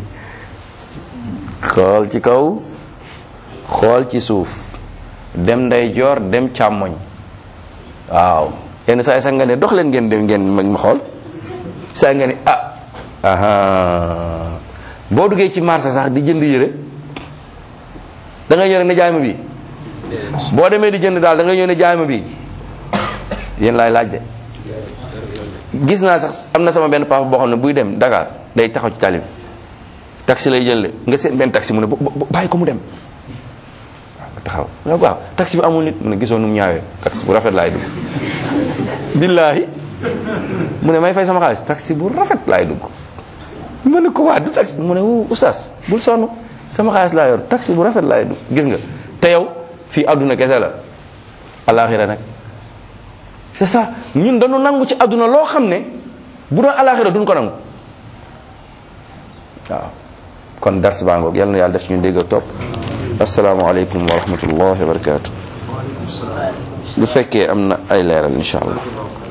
xool ci kaw xool ci suuf dem ndeyjoor dem càmmoñ waaw yenn saa yi sax nga ne dox leen ngeen dem ngeen ma xool saa nga ne ah aha boo duggee ci marché sax di jënd yére da ngay ñëw rek ne jaay ma bi boo demee di jënd daal da ngay ñëw ne jaay ma bi yéen laay laaj de gis naa sax am na sama benn papa boo xam ne buy dem Dakar day taxaw ci tali bi taxi lay jël nga seen benn taxi mu ne bàyyi ko mu dem waaw nga taxaw mu ne waaw taxi bi amul nit mu ne gisoo nu mu ñaawee taxi bu rafet laay dugg billaahi mu ne may fay sama xaalis taxi bu rafet laay dugg mu ne ko waa du taxi mu ne wu oustaz bul sonn sama xaalis laa yor taxi bu rafet laay dugg gis nga te yow fii àdduna kese la alaxira nag c'est ça ñun dañu nangu ci àdduna loo xam ne bu doon alaxira duñ ko nangu waaw kon dars baa ngoog yal na yàlla def ci ñu dégg ak topp assalaamu aleykum wa rahmatullahi wa barakatuh bu fekkee am na ay leeral insha allah